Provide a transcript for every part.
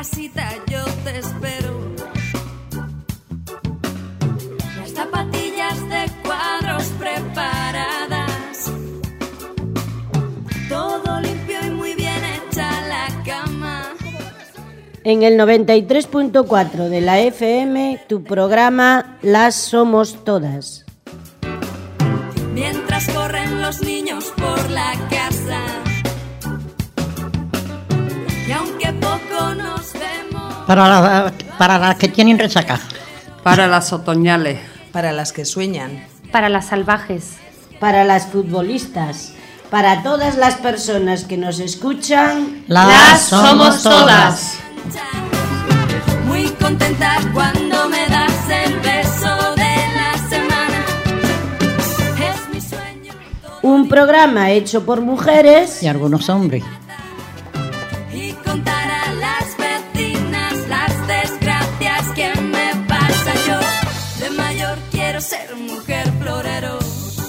casita yo te espero. Las zapatillas de cuadros preparadas, todo limpio y muy bien hecha la cama. En el 93.4 de la FM, tu programa Las Somos Todas. Mientras corren los niños por la casa, y aunque poco nos vemos. Para las que tienen resaca. Para las otoñales. Para las que sueñan. Para las salvajes. Para las futbolistas. Para todas las personas que nos escuchan. Las somos todas. Muy contenta cuando me das el beso de la semana. Es mi sueño. Un programa hecho por mujeres Y algunos hombres. Y contar a las vecinas las desgracias que me pasa yo. De mayor quiero ser mujer florero.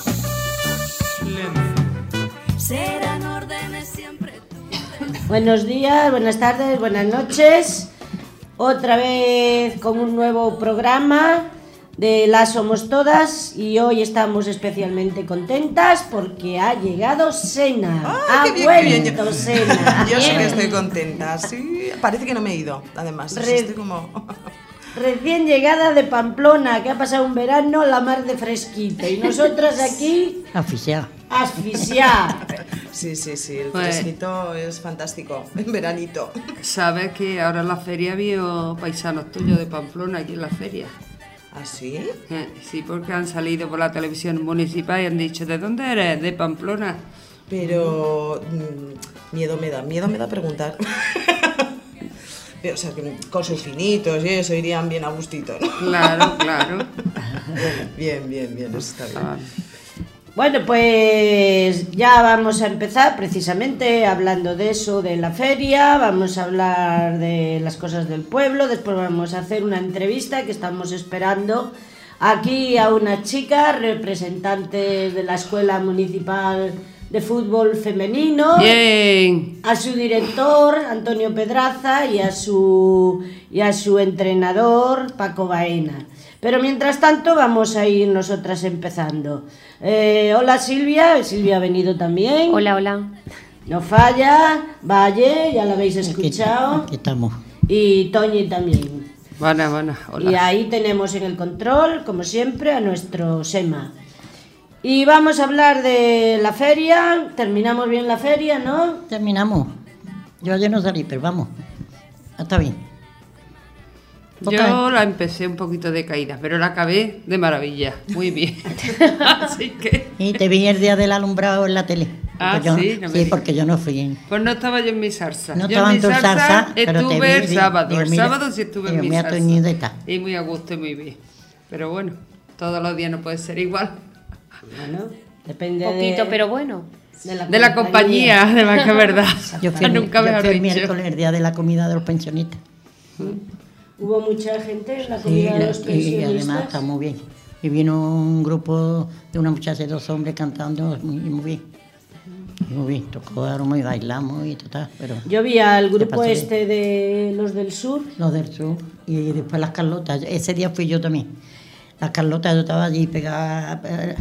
Serán órdenes siempre tuyas. Buenos días, buenas tardes, buenas noches. Otra vez con un nuevo programa de Las Somos Todas y hoy estamos especialmente contentas porque ha llegado Sena. ¡Ah, qué bien, qué vuelto bien! Sena. Yo sí que estoy contenta, sí. Parece que no me he ido, además. Estoy como... Recién llegada de Pamplona, que ha pasado un verano la mar de fresquito y nosotras aquí Asfixiada. asfixiadas. Sí, el Pues- fresquito es fantástico, en veranito. ¿Sabes que ahora en la feria vio paisanos tuyos de Pamplona aquí en la feria? ¿Ah, sí? Sí, porque han salido por la televisión municipal y han dicho, ¿de dónde eres? De Pamplona. Pero miedo me da preguntar. Pero, o sea, que con sus finitos y eso irían bien a gustito, ¿no? Claro. Bien, eso está bien. Ah, Bueno, pues ya vamos a empezar precisamente hablando de eso, de la feria, vamos a hablar de las cosas del pueblo, después vamos a hacer una entrevista que estamos esperando aquí a una chica representante de la Escuela Municipal de Fútbol Femenino, Bien. a su director Antonio Pedraza y a su entrenador Paco Baena. Pero mientras tanto vamos a ir nosotras empezando. Hola Silvia ha venido también. Hola. No falla, Valle, ya la habéis escuchado. Aquí estamos. Y Toñi también. Buena, hola. Y ahí tenemos en el control, como siempre, a nuestro Sema. Y vamos a hablar de la feria. Terminamos bien la feria, ¿no? Terminamos. Yo ayer no salí, pero vamos. Está bien. Yo la empecé un poquito de caída, pero la acabé de maravilla, muy bien. Así que... Y te vi el día del alumbrado en la tele. Ah, Porque yo, sí, no me sí, digas. porque yo no fui. Pues no estaba yo en mi salsa. No Yo estaba en tu mi salsa, pero te estuve el vi. sábado. Digo, El mira, sábado sí estuve en digo, mi mira, salsa. Toñi, ¿dónde está? Y muy a gusto y muy bien. Pero bueno, todos los días no puede ser igual. Bueno, depende Poquito, pero bueno. De la compañía, además que es verdad. Yo fui, Nunca yo mejor fui el dicho. miércoles, el día de la comida de los pensionistas. Hubo mucha gente en la Sí, comida de los y pensionistas. además está muy bien. Y vino un grupo de una muchacha y dos hombres cantando muy bien. Muy bien, tocamos y bailamos y total, pero Yo vi al grupo pasó este de los del sur. los del sur y después las Carlotas. Ese día fui yo también. Las Carlotas, yo estaba allí pegada.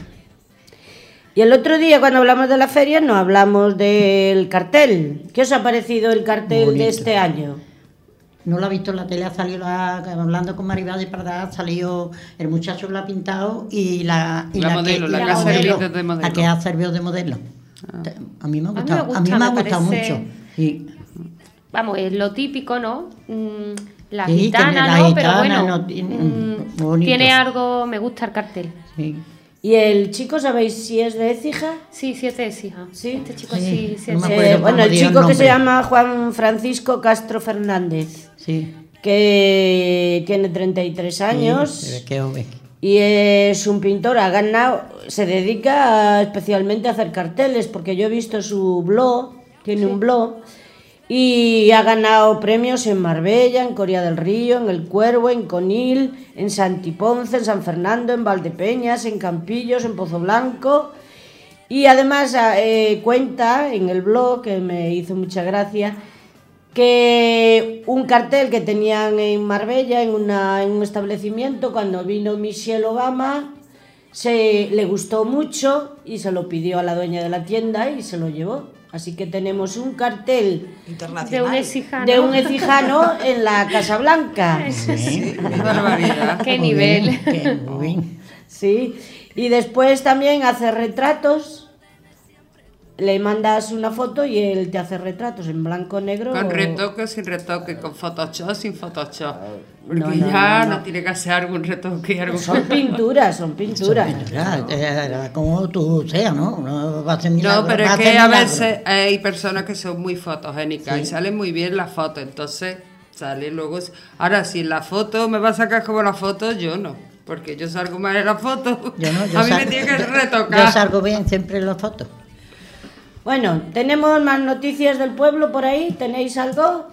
Y el otro día cuando hablamos de la feria no hablamos del cartel. ¿Qué os ha parecido el cartel Bonito. de este año? No lo ha visto en la tele, ha salido hablando con Maribel de Parda, ha salido el muchacho lo ha pintado y la modelo, la que que ha modelo, servido de modelo. La que ha servido de modelo. A mí me ha me gustado, gusta, a mí me ha me gustado parece- mucho. Y, Vamos, es lo típico, ¿no? La Sí, que gitana, la ¿no? gitana, Pero bueno, no, bonito. tiene algo, me gusta el cartel. sí. ¿Y el chico sabéis si es de Écija? Sí, es hija. Sí. Este chico Sí, sí no es me de- acuerdo. Bueno, cómo el dio el chico que se nombre. llama Juan Francisco Castro Fernández, Sí. que tiene 33 años. Sí, qué joven. Y es un pintor, se dedica especialmente a hacer carteles, porque yo he visto su blog, tiene un blog, y ha ganado premios en Marbella, en Coria del Río, en El Cuervo, en Conil, en Santiponce, en San Fernando, en Valdepeñas, en Campillos, en Pozo Blanco. Y además cuenta en el blog, que me hizo mucha gracia, que un cartel que tenían en Marbella, en un establecimiento, cuando vino Michelle Obama, le gustó mucho y se lo pidió a la dueña de la tienda y se lo llevó. Así que tenemos un cartel De Internacional. un exijano. de un ecijano en la Casa Blanca. Qué barbaridad. Qué Muy nivel. bien, qué muy bien. Sí, y después también hace retratos. Le mandas una foto y él te hace retratos en blanco, negro. Con retoque, sin retoque, con Photoshop, sin Photoshop. Porque No, ya no. no tiene que hacer algún retoque, algo. Son pinturas, son pinturas. Como tú seas, ¿no? No va a ser milagro. No, pero va es hacer que a milagro. veces hay personas que son muy fotogénicas y salen muy bien las fotos, entonces sale luego. Ahora, si la foto me va a sacar como la foto, yo no, porque yo salgo mal en la foto. Yo no, yo a mí me salgo- tiene que Yo retocar. salgo bien siempre en las fotos. Bueno, ¿tenemos más noticias del pueblo por ahí? ¿Tenéis algo?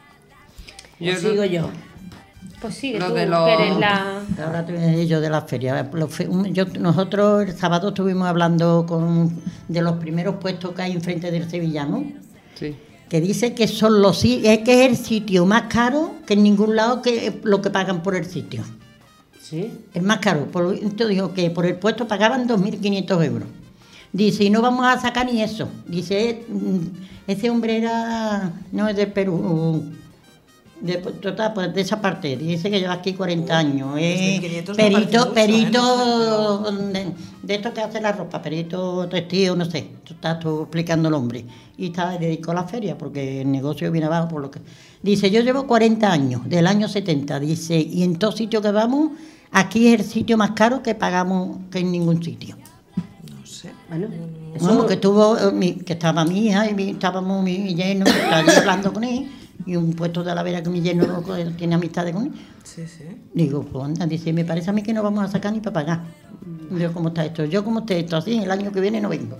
Yo ¿O no- sigo yo? Pues sigue Lo tú, de los- que eres la... Ahora te voy a decir yo de la feria. Nosotros el sábado estuvimos hablando de los primeros puestos que hay enfrente del Sevillano, Sí. que dice que son es que es el sitio más caro que en ningún lado que lo que pagan por el sitio. Sí. Es más caro. Entonces dijo que por el puesto pagaban 2.500 euros. Dice, y no vamos a sacar ni eso. Dice, ese hombre no es de Perú, total, pues de esa parte. Dice que lleva aquí 40 años. Es 2.500 me parece mucho, perito de esto que hace la ropa, perito textil, no sé. Está todo explicando el hombre. Y está dedicado a la feria porque el negocio viene abajo por lo que... Dice, yo llevo 40 años, del año 70. Dice, y en todo sitio que vamos, aquí es el sitio más caro que pagamos que en ningún sitio. No sé. Bueno, No, que que estaba mi hija y estábamos mi yerno, que estaba yo hablando con él, y un puesto de la vera que mi yerno tiene amistades con él. Sí, sí. Digo, pues anda, dice, me parece a mí que no vamos a sacar ni para pagar. Yo, ¿cómo está esto? Yo, como esté esto así, el año que viene no vengo.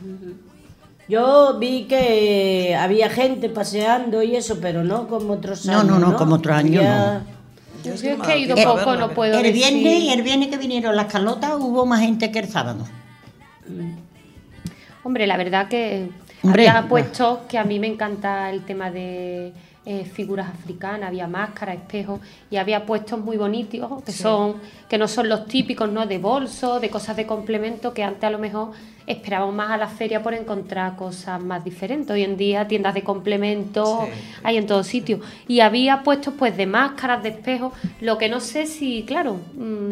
yo vi que había gente paseando y eso, pero no como otros No, años. no, como otros años, Ya- Yo es que es no que he me ha ido dado tiempo a poco, verla, no puedo El viernes, decir. el viernes que vinieron las Carlotas hubo más gente que el sábado. Hombre, la verdad que Hombre, había puestos que a mí me encanta el tema de figuras africanas, había máscaras, espejos, y había puestos muy bonitos que no son los típicos, ¿no? De bolsos, de cosas de complemento, que antes a lo mejor esperábamos más a la feria por encontrar cosas más diferentes. Hoy en día tiendas de complemento Sí. hay en todos sitios. Y había puestos pues de máscaras, de espejos, lo que no sé si, claro,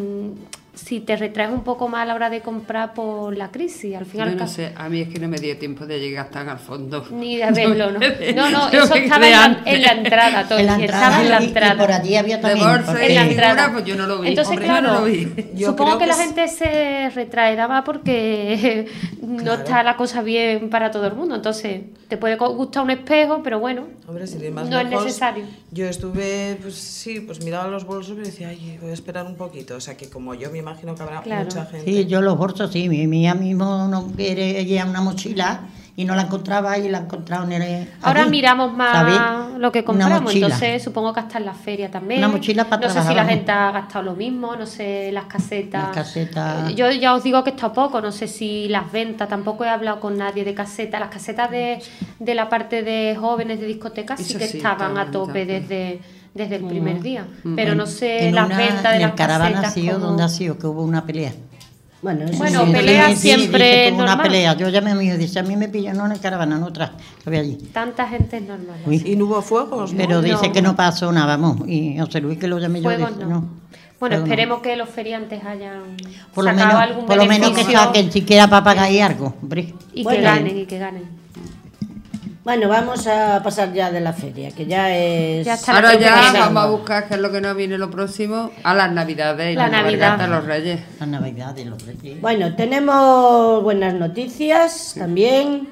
si te retraes un poco más a la hora de comprar por la crisis, al final. Yo no sé, a mí es que no me dio tiempo de llegar tan al fondo. Ni de verlo, ¿no? No, Yo eso me estaba quedé en antes. la entrada, Tony, En la estaba en la y entrada. por allí había De también. bolsa porque- En la y entrada. figura, pues yo no lo vi. Entonces, Hombre, claro, yo no lo vi. Yo supongo creo que la que gente se retraerá más porque no Claro. está la cosa bien para todo el mundo. Entonces, te puede gustar un espejo, pero bueno, Hombre, sin ir más no es lejos, necesario. Yo estuve, pues sí, pues miraba los bolsos y decía, ay, voy a esperar un poquito. O sea, que como yo me imagino que habrá Claro. mucha gente. Sí, yo los bolsos sí, mi hija mismo no quiere llevar una mochila y no la encontraba y la ha encontrado en el... Ahora allí, miramos más ¿sabes? lo que Una compramos, mochila. entonces supongo que hasta en la feria también. Una mochila para No sé si trabajar, la vamos. gente ha gastado lo mismo, no sé, las casetas. Las casetas. Yo ya os digo que está poco, no sé si las ventas, tampoco he hablado con nadie de casetas. Las casetas de la parte de jóvenes de discotecas sí Eso que sí, estaban a estaban, tope estaban. desde el primer día. Pero no sé En las una- ventas de en las el caravana casetas. ha sido cómo- donde ha sido, que hubo una pelea. Bueno, eso Bueno, sí. pelea siempre dice que es hubo una normal. pelea. Yo llamé a mi hijo y dice, a mí me pillan no en el caravana, no otra, que había allí. Tanta gente es normal. Uy. Y no hubo fuegos, ¿no? Pero dice no. que no pasó nada, vamos. Y José Luis que lo llamé yo, Fuegos dice, no. no. Bueno, Fuegos no. esperemos que los feriantes hayan Por lo sacado menos, algún por lo menos que beneficio saquen siquiera para pagar ahí algo, hombre. y Bueno. que ganen, y que ganen. Bueno, vamos a pasar ya de la feria, que ya es... Ya está. Ahora la ya primera. vamos a buscar qué es lo que nos viene lo próximo, a las navidades y La las Navidad. cabalgatas de los reyes. La Navidad de los Reyes. Bueno, tenemos buenas noticias también,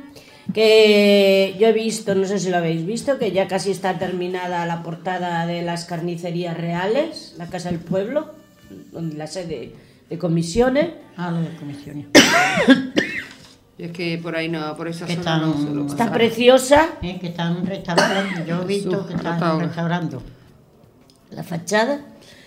que yo he visto, no sé si lo habéis visto, que ya casi está terminada la portada de las carnicerías reales, la Casa del Pueblo, donde la sede de comisiones. Ah, lo de comisiones. Y es que por ahí no, por esa Que zona no están- suelo Está pasar. preciosa Que están restaurando, yo he visto que están restaurando. restaurando. la fachada.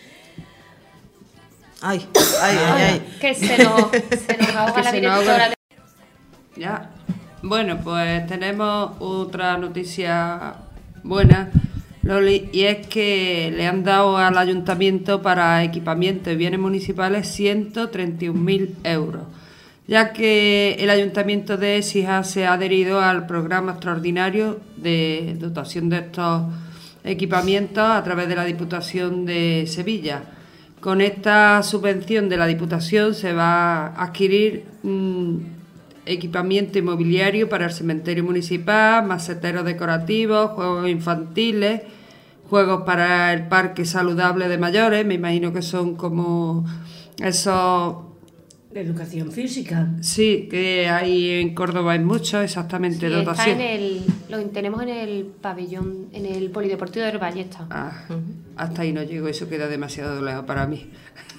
Ay, ay, ay, ay. Que se nos ahoga Que la se nos ahoga. directora. Ya. Bueno, pues tenemos otra noticia buena, Loli, y es que le han dado al ayuntamiento para equipamiento y bienes municipales 131.000 euros, ya que el ayuntamiento de Écija se ha adherido al programa extraordinario de dotación de estos equipamientos a través de la Diputación de Sevilla. Con esta subvención de la Diputación se va a adquirir equipamiento inmobiliario para el cementerio municipal, maceteros decorativos, juegos infantiles, juegos para el parque saludable de mayores, me imagino que son como esos... De educación física. Sí, que hay en Córdoba hay muchos, exactamente, Sí, dotación. lo tenemos en el pabellón, en el polideportivo del Valle está. Ah, hasta ahí no llego, eso queda demasiado lejos para mí.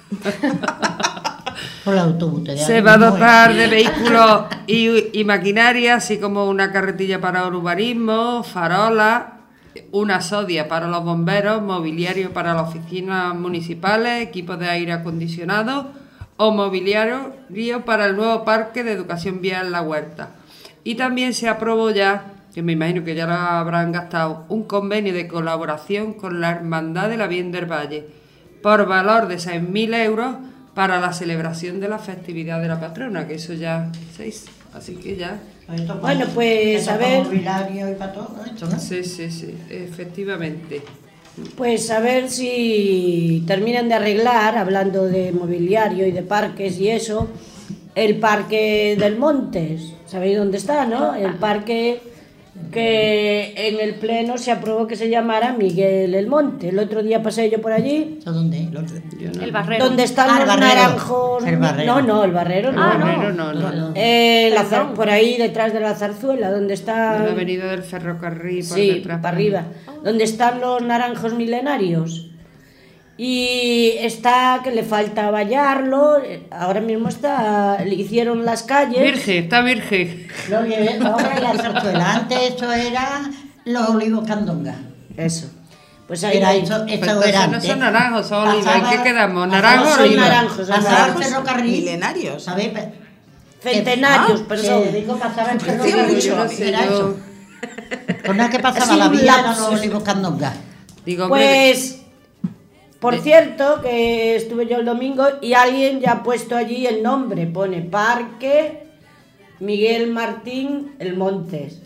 Por el autobús. Se va a dotar de vehículos y maquinaria, así como una carretilla para urbanismo, farolas, una sodia para los bomberos, mobiliario para las oficinas municipales, equipos de aire acondicionado o mobiliario para el nuevo parque de educación vial La Huerta. Y también se aprobó ya, que me imagino que ya lo habrán gastado, un convenio de colaboración con la Hermandad de la Virgen del Valle por valor de 6.000 euros para la celebración de la festividad de la patrona, que eso ya se hizo, así que ya... Bueno, pues a ver... Mobiliario y para todo esto, ¿no? Sí, efectivamente. Pues a ver si terminan de arreglar, hablando de mobiliario y de parques y eso, el parque del Montes. ¿Sabéis dónde está, no? El parque que en el pleno se aprobó que se llamara Miguel el Monte. El otro día pasé yo por allí. ¿Eso dónde? El barrero. ¿Dónde están Ah, el los barrero. naranjos? El barrero. No, el barrero no. Barrero no. Por ahí detrás de la zarzuela, donde está... De la avenida del ferrocarril por Sí, detrás. para arriba. Donde están los naranjos milenarios. Y está que le falta vallarlo. Ahora mismo está... Le hicieron las calles. Virgen, está virgen. Lo llevé ahora en la zarzuela. Antes esto era los olivos candonga. Eso. Pues ahí Era ahí. eso Pues era entonces no antes. son naranjos, son olivos. ¿En Pasaba- qué quedamos? pasaba- ¿Naranjo o son oliva? naranjos. Pasaba el Naranjos ferrocarril. milenarios. ¿Sabéis? Centenarios, perdón. Que digo, pasaba el Decía ferrocarril. mucho. Yo no sé, Era yo- eso. Con nada que pasaba Así la un vía eran lapsus. los olivos candonga. Digo, hombre, Pues, por cierto, que estuve yo el domingo y alguien ya ha puesto allí el nombre. Pone Parque Miguel Martín El Montes.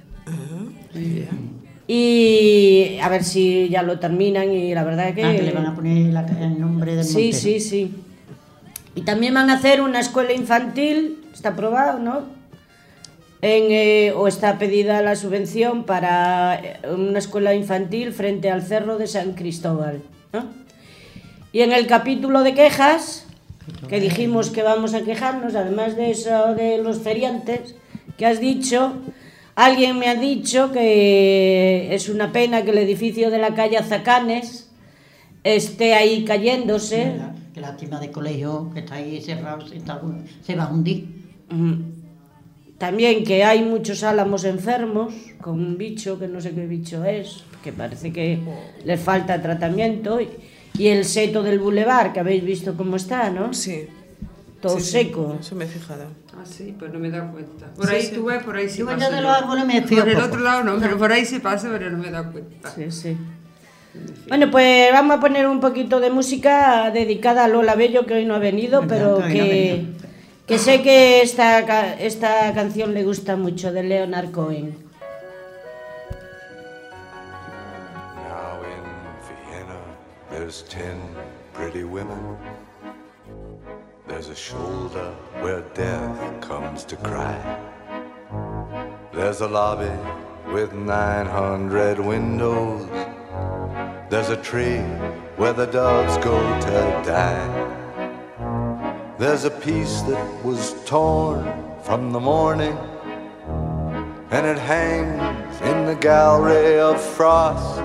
Y a ver si ya lo terminan y la verdad que... Ah, que le van a poner el nombre del Sí, monte. sí. Y también van a hacer una escuela infantil, está aprobado, ¿no? O está pedida la subvención para una escuela infantil frente al Cerro de San Cristóbal, ¿no? Y en el capítulo de quejas, que dijimos que vamos a quejarnos, además de eso de los feriantes, que has dicho, alguien me ha dicho que es una pena que el edificio de la calle Azacanes esté ahí cayéndose. Qué lástima de colegio que está ahí cerrado, se va a hundir. También que hay muchos álamos enfermos con un bicho que no sé qué bicho es, que parece que les falta tratamiento. Y el seto del bulevar, que habéis visto cómo está, ¿no? Sí. Todo Sí, sí, seco. Eso me he fijado. Ah, sí, pues no me he dado cuenta. Por ahí tú ves, por ahí sí Yo paso. ya de los árboles me fío Por el poco. otro lado no, pero por ahí sí pasa, pero no me he dado cuenta. Sí. Bueno, pues vamos a poner un poquito de música dedicada a Lola Bello, que hoy no ha venido, Verdad, pero que hoy no ha que, venido. que sé que esta canción le gusta mucho, de Leonard Cohen. Now in Vienna, there's 10 pretty women. There's a shoulder where death comes to cry. There's a lobby with 900 windows. There's a tree where the doves go to die. There's a piece that was torn from the morning, and it hangs in the gallery of frost.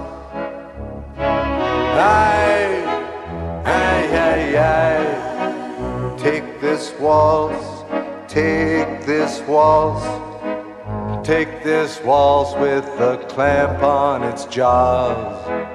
Aye, aye, aye, aye. Take this waltz, take this waltz, take this waltz with a clamp on its jaws.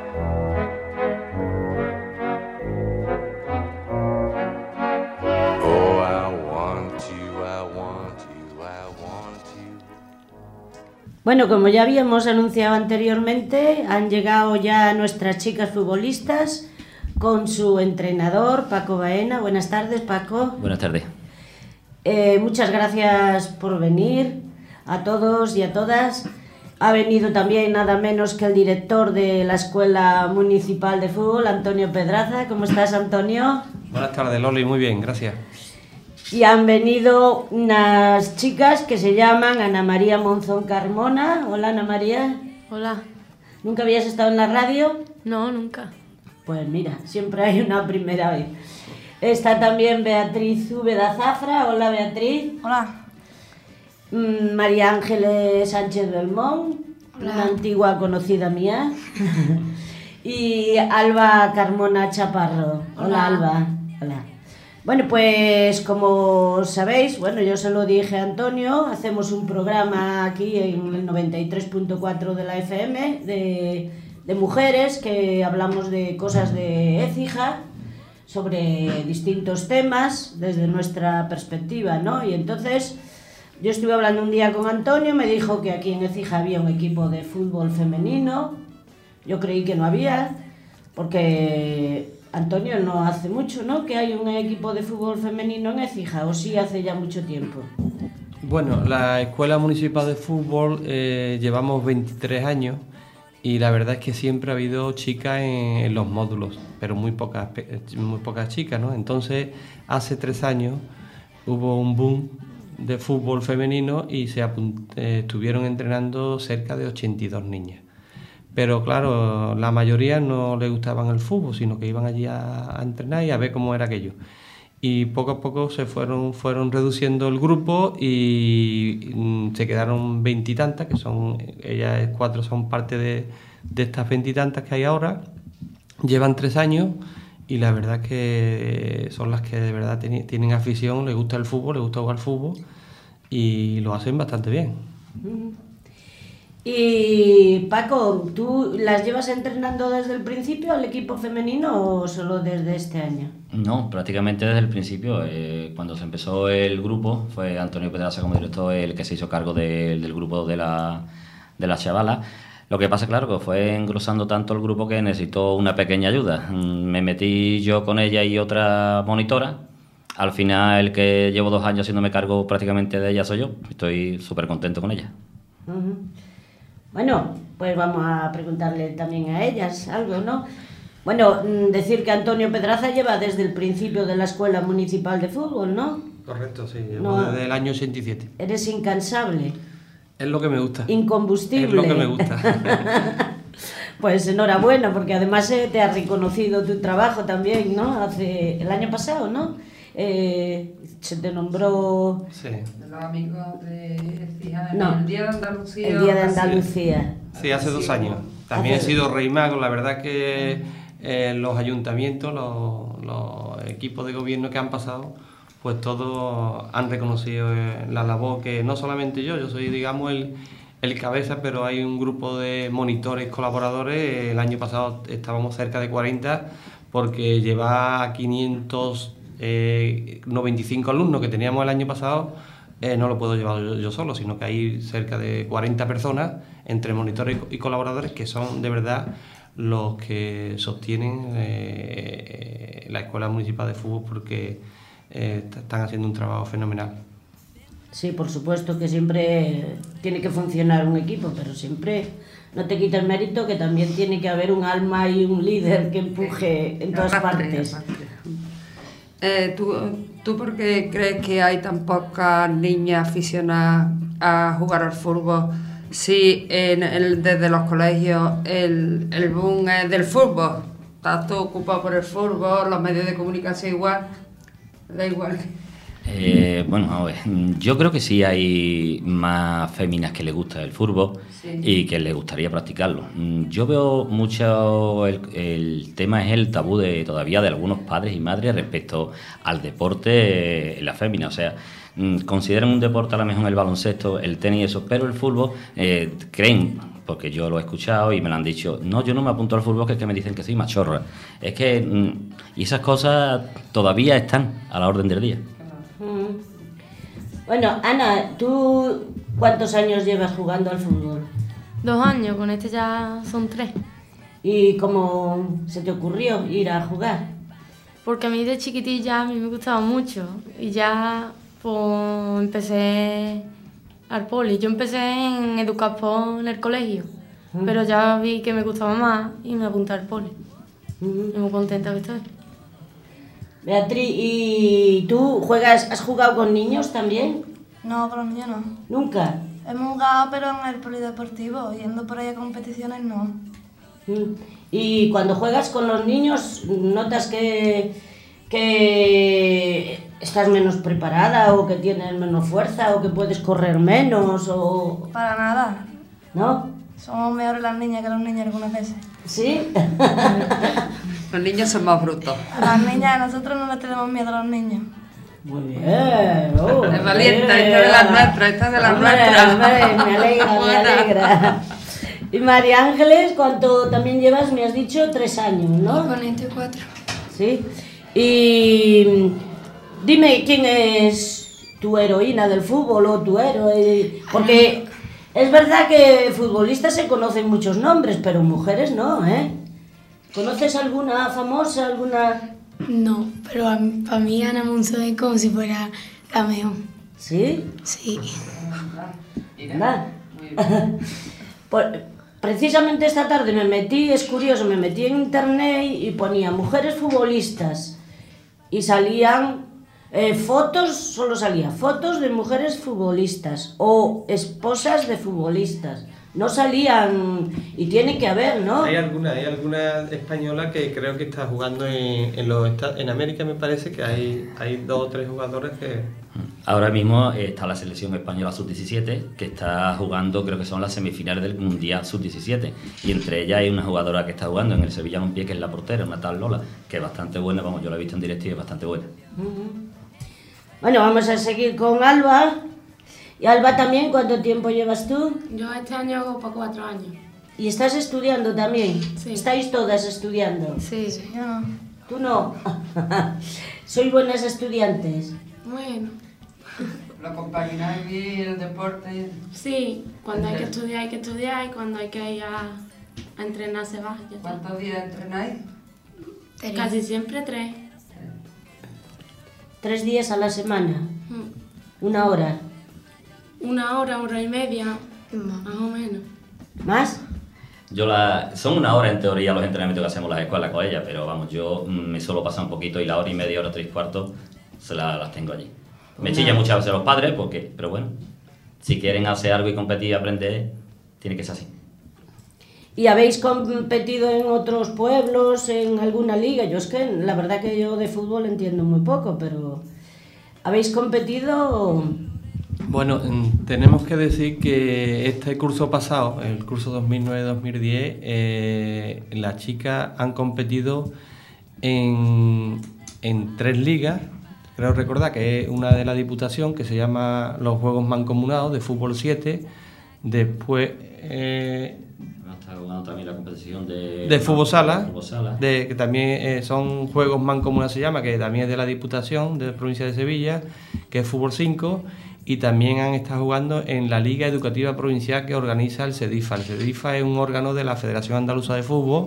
Oh, I want you, I want you, I want you. Bueno, como ya habíamos anunciado anteriormente, han llegado ya nuestras chicas futbolistas con su entrenador, Paco Baena. Buenas tardes, Paco. Buenas tardes. Muchas gracias por venir a todos y a todas. Ha venido también nada menos que el director de la Escuela Municipal de Fútbol, Antonio Pedraza. ¿Cómo estás, Antonio? Buenas tardes, Loli, muy bien, gracias. Y han venido unas chicas que se llaman Ana María Monzón Carmona. Hola, Ana María. Hola. ¿Nunca habías estado en la radio? No, nunca. Pues mira, siempre hay una primera vez. Está también Beatriz Úbeda Zafra. Hola, Beatriz. Hola. María Ángeles Sánchez Belmont, una antigua conocida mía. Y Alba Carmona Chaparro. Hola, Alba. Hola. Bueno, pues como sabéis, bueno, yo se lo dije a Antonio, hacemos un programa aquí en el 93.4 de la FM de mujeres que hablamos de cosas de Écija, sobre distintos temas desde nuestra perspectiva, ¿no? Y entonces yo estuve hablando un día con Antonio, me dijo que aquí en Écija había un equipo de fútbol femenino. Yo creí que no había, porque Antonio, no hace mucho, ¿no?, que hay un equipo de fútbol femenino en Écija, o sí hace ya mucho tiempo. Bueno, la Escuela Municipal de Fútbol llevamos 23 años y la verdad es que siempre ha habido chicas en los módulos, pero muy pocas chicas, ¿no? Entonces, hace 3 años hubo un boom de fútbol femenino y estuvieron entrenando cerca de 82 niñas. Pero claro, la mayoría no les gustaban el fútbol, sino que iban allí a entrenar y a ver cómo era aquello. Y poco a poco se fueron reduciendo el grupo y se quedaron 20 y tantas, que son, ellas 4 son parte de estas 20 y tantas que hay ahora. Llevan 3 años y la verdad es que son las que de verdad tienen afición, les gusta el fútbol, les gusta jugar fútbol y lo hacen bastante bien. Y Paco, ¿tú las llevas entrenando desde el principio al equipo femenino o solo desde este año? No, prácticamente desde el principio. Cuando se empezó el grupo, fue Antonio Pedraza como director el que se hizo cargo del grupo de la chavala. Lo que pasa, claro, que fue engrosando tanto el grupo que necesitó una pequeña ayuda. Me metí yo con ella y otra monitora. Al final, el que llevo 2 años haciéndome cargo prácticamente de ella soy yo. Estoy súper contento con ella. Uh-huh. Bueno, pues vamos a preguntarle también a ellas algo, ¿no? Bueno, decir que Antonio Pedraza lleva desde el principio de la Escuela Municipal de Fútbol, ¿no? Correcto, sí, llevo desde el año 87. Eres incansable. Es lo que me gusta. Incombustible. Es lo que me gusta. Pues enhorabuena, porque además te ha reconocido tu trabajo también, ¿no? El año pasado, ¿no? Se te nombró... Sí. De los amigos de Écija, no, el Día de Andalucía. El Día de Andalucía. Sí, hace 2 años. También he sido Rey Mago. La verdad que los ayuntamientos, los equipos de gobierno que han pasado, pues todos han reconocido la labor que no solamente yo soy, digamos, el cabeza, pero hay un grupo de monitores, colaboradores. El año pasado estábamos cerca de 40, porque lleva 595 alumnos que teníamos el año pasado, no lo puedo llevar yo solo, sino que hay cerca de 40 personas, entre monitores y colaboradores, que son de verdad los que sostienen la Escuela Municipal de Fútbol, porque están haciendo un trabajo fenomenal. Sí, por supuesto que siempre tiene que funcionar un equipo, pero siempre no te quita el mérito que también tiene que haber un alma y un líder que empuje en todas partes. ¿Tú por qué crees que hay tan pocas niñas aficionadas a jugar al fútbol? Si desde los colegios el boom es del fútbol, estás todo ocupado por el fútbol, los medios de comunicación igual, da igual. Bueno, a ver, yo creo que sí hay más féminas que les gusta el fútbol, sí, y que les gustaría practicarlo. Yo veo mucho el tema es el tabú todavía de algunos padres y madres respecto al deporte en la fémina. O sea, consideran un deporte a lo mejor el baloncesto, el tenis y eso, pero el fútbol creen, porque yo lo he escuchado y me lo han dicho, no, yo no me apunto al fútbol, que es que me dicen que soy machorra. Es que y esas cosas todavía están a la orden del día. Bueno, Ana, tú ¿Cuántos años llevas jugando al fútbol? 2 años, con este ya son 3. ¿Y cómo se te ocurrió ir a jugar? Porque a mí de chiquitilla a mí me gustaba mucho y ya pues empecé al poli. Yo empecé en Educasport en el colegio, pero ya vi que me gustaba más y me apunté al poli. Y muy contenta que estoy. Beatriz, ¿y tú has jugado con niños también? No, con los niños no. ¿Nunca? Hemos jugado, pero en el polideportivo, yendo por ahí a competiciones no. Y cuando juegas con los niños, ¿notas que estás menos preparada o que tienes menos fuerza o que puedes correr menos? O... Para nada. ¿No? Somos mejores las niñas que los niños algunas veces. ¿Sí? Los niños son más brutos. Las niñas, nosotros no les tenemos miedo a los niños. Muy bien. Es valiente, esta es de las nuestras, esta es de las nuestras. Me alegra. Y María Ángeles, ¿cuánto también llevas? Me has dicho 3 años, ¿no? Con este 4. Sí. Y dime, ¿quién es tu heroína del fútbol o tu héroe? Porque es verdad que futbolistas se conocen muchos nombres, pero mujeres no, ¿eh? ¿Conoces alguna famosa, alguna...? No, pero para mí Ana Monzó es como si fuera la mejor. ¿Sí? Sí. ¿Verdad? Precisamente esta tarde me metí en internet y ponía mujeres futbolistas y salían solo salía fotos de mujeres futbolistas o esposas de futbolistas. No salían, y tiene que haber, ¿no? Hay alguna española que creo que está jugando en América, me parece que hay 2 o 3 jugadores que... Ahora mismo está la selección española sub-17 que está jugando, creo que son las semifinales del Mundial sub-17, y entre ellas hay una jugadora que está jugando en el Sevilla Balompié, que es la portera, una tal Lola, que es bastante buena, vamos, yo la he visto en directo y es bastante buena. Bueno, vamos a seguir con Alba. Y Alba también, ¿cuánto tiempo llevas tú? Yo este año hago para 4 años. ¿Y estás estudiando también? Sí. ¿Estáis todas estudiando? Sí. Yo no. ¿Tú no? ¿Sois buenas estudiantes? Bueno. ¿Lo compagináis bien el deporte? Sí, cuando hay que estudiar y cuando hay que ir a entrenar se va. ¿Cuántos días entrenáis? Casi siempre 3. 3 días a la semana. 1 hora. 1 hora, 1 hora y media, más o menos. ¿Más? Son 1 hora en teoría los entrenamientos que hacemos en las escuelas con ella, pero vamos, yo me suelo pasar un poquito y la hora y media, hora 3/4 las tengo allí. Me chilla muchas veces los padres, pero bueno, si quieren hacer algo y competir y aprender, tiene que ser así. ¿Y habéis competido en otros pueblos, en alguna liga? Yo es que la verdad que yo de fútbol entiendo muy poco, pero ¿habéis competido? Bueno, tenemos que decir que este curso pasado, el curso 2009-2010, las chicas han competido en 3 ligas. Creo recordar que es una de la Diputación, que se llama los Juegos Mancomunados de Fútbol 7. Después... está jugando también la competición de Fútbol Sala, que también son Juegos Mancomunados, se llama, que también es de la Diputación de la provincia de Sevilla, que es Fútbol 5. Y también han estado jugando en la Liga Educativa Provincial que organiza el SEDIFA. El SEDIFA es un órgano de la Federación Andaluza de Fútbol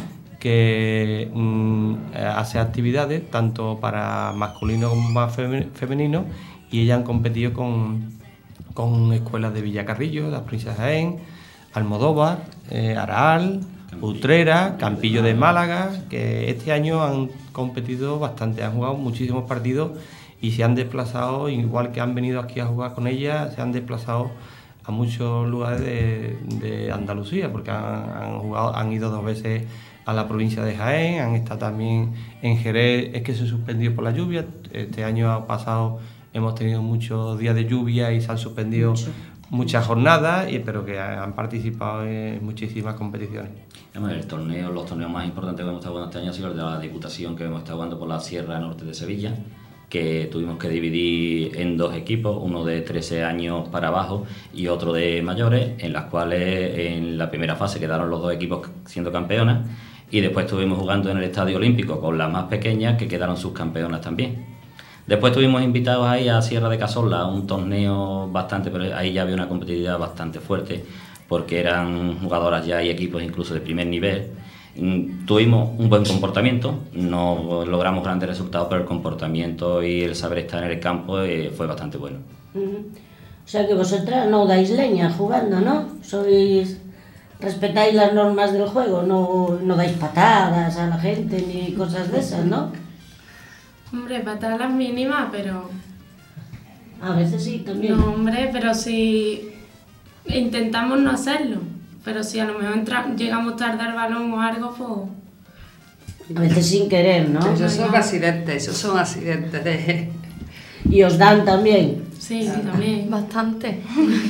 que hace actividades tanto para masculino como más femenino, y ellas han competido con escuelas de Villacarrillo, de las provincias de Jaén, Almodóvar, Araal, Utrera, Campillo de Málaga, que este año han competido bastante, han jugado muchísimos partidos y se han desplazado, igual que han venido aquí a jugar con ella, se han desplazado a muchos lugares de Andalucía, porque han ido 2 veces a la provincia de Jaén, han estado también en Jerez, es que se suspendió por la lluvia. Este año pasado hemos tenido muchos días de lluvia y se han suspendido muchas jornadas, pero que han participado en muchísimas competiciones. Los torneos más importantes que hemos estado jugando este año ha sido el de la Diputación, que hemos estado jugando por la Sierra Norte de Sevilla, que tuvimos que dividir en 2 equipos, uno de 13 años para abajo y otro de mayores, en las cuales en la primera fase quedaron los 2 equipos siendo campeonas, y después estuvimos jugando en el Estadio Olímpico con las más pequeñas, que quedaron subcampeonas también. Después estuvimos invitados ahí a Sierra de Cazorla, a un torneo bastante, pero ahí ya había una competitividad bastante fuerte, porque eran jugadoras ya y equipos incluso de primer nivel. Tuvimos un buen comportamiento, no logramos grandes resultados, pero el comportamiento y el saber estar en el campo fue bastante bueno. O sea que vosotras no dais leña jugando, ¿no? Respetáis las normas del juego, no dais patadas a la gente ni cosas de esas, ¿no? Hombre, patadas las mínimas, pero... A veces sí, también. No, hombre, pero si intentamos no hacerlo. Pero si a lo mejor llegamos tarde al balón o algo, pues... A veces sin querer, ¿no? Esos son accidentes de... ¿Y os dan también? Sí, también. Bastante.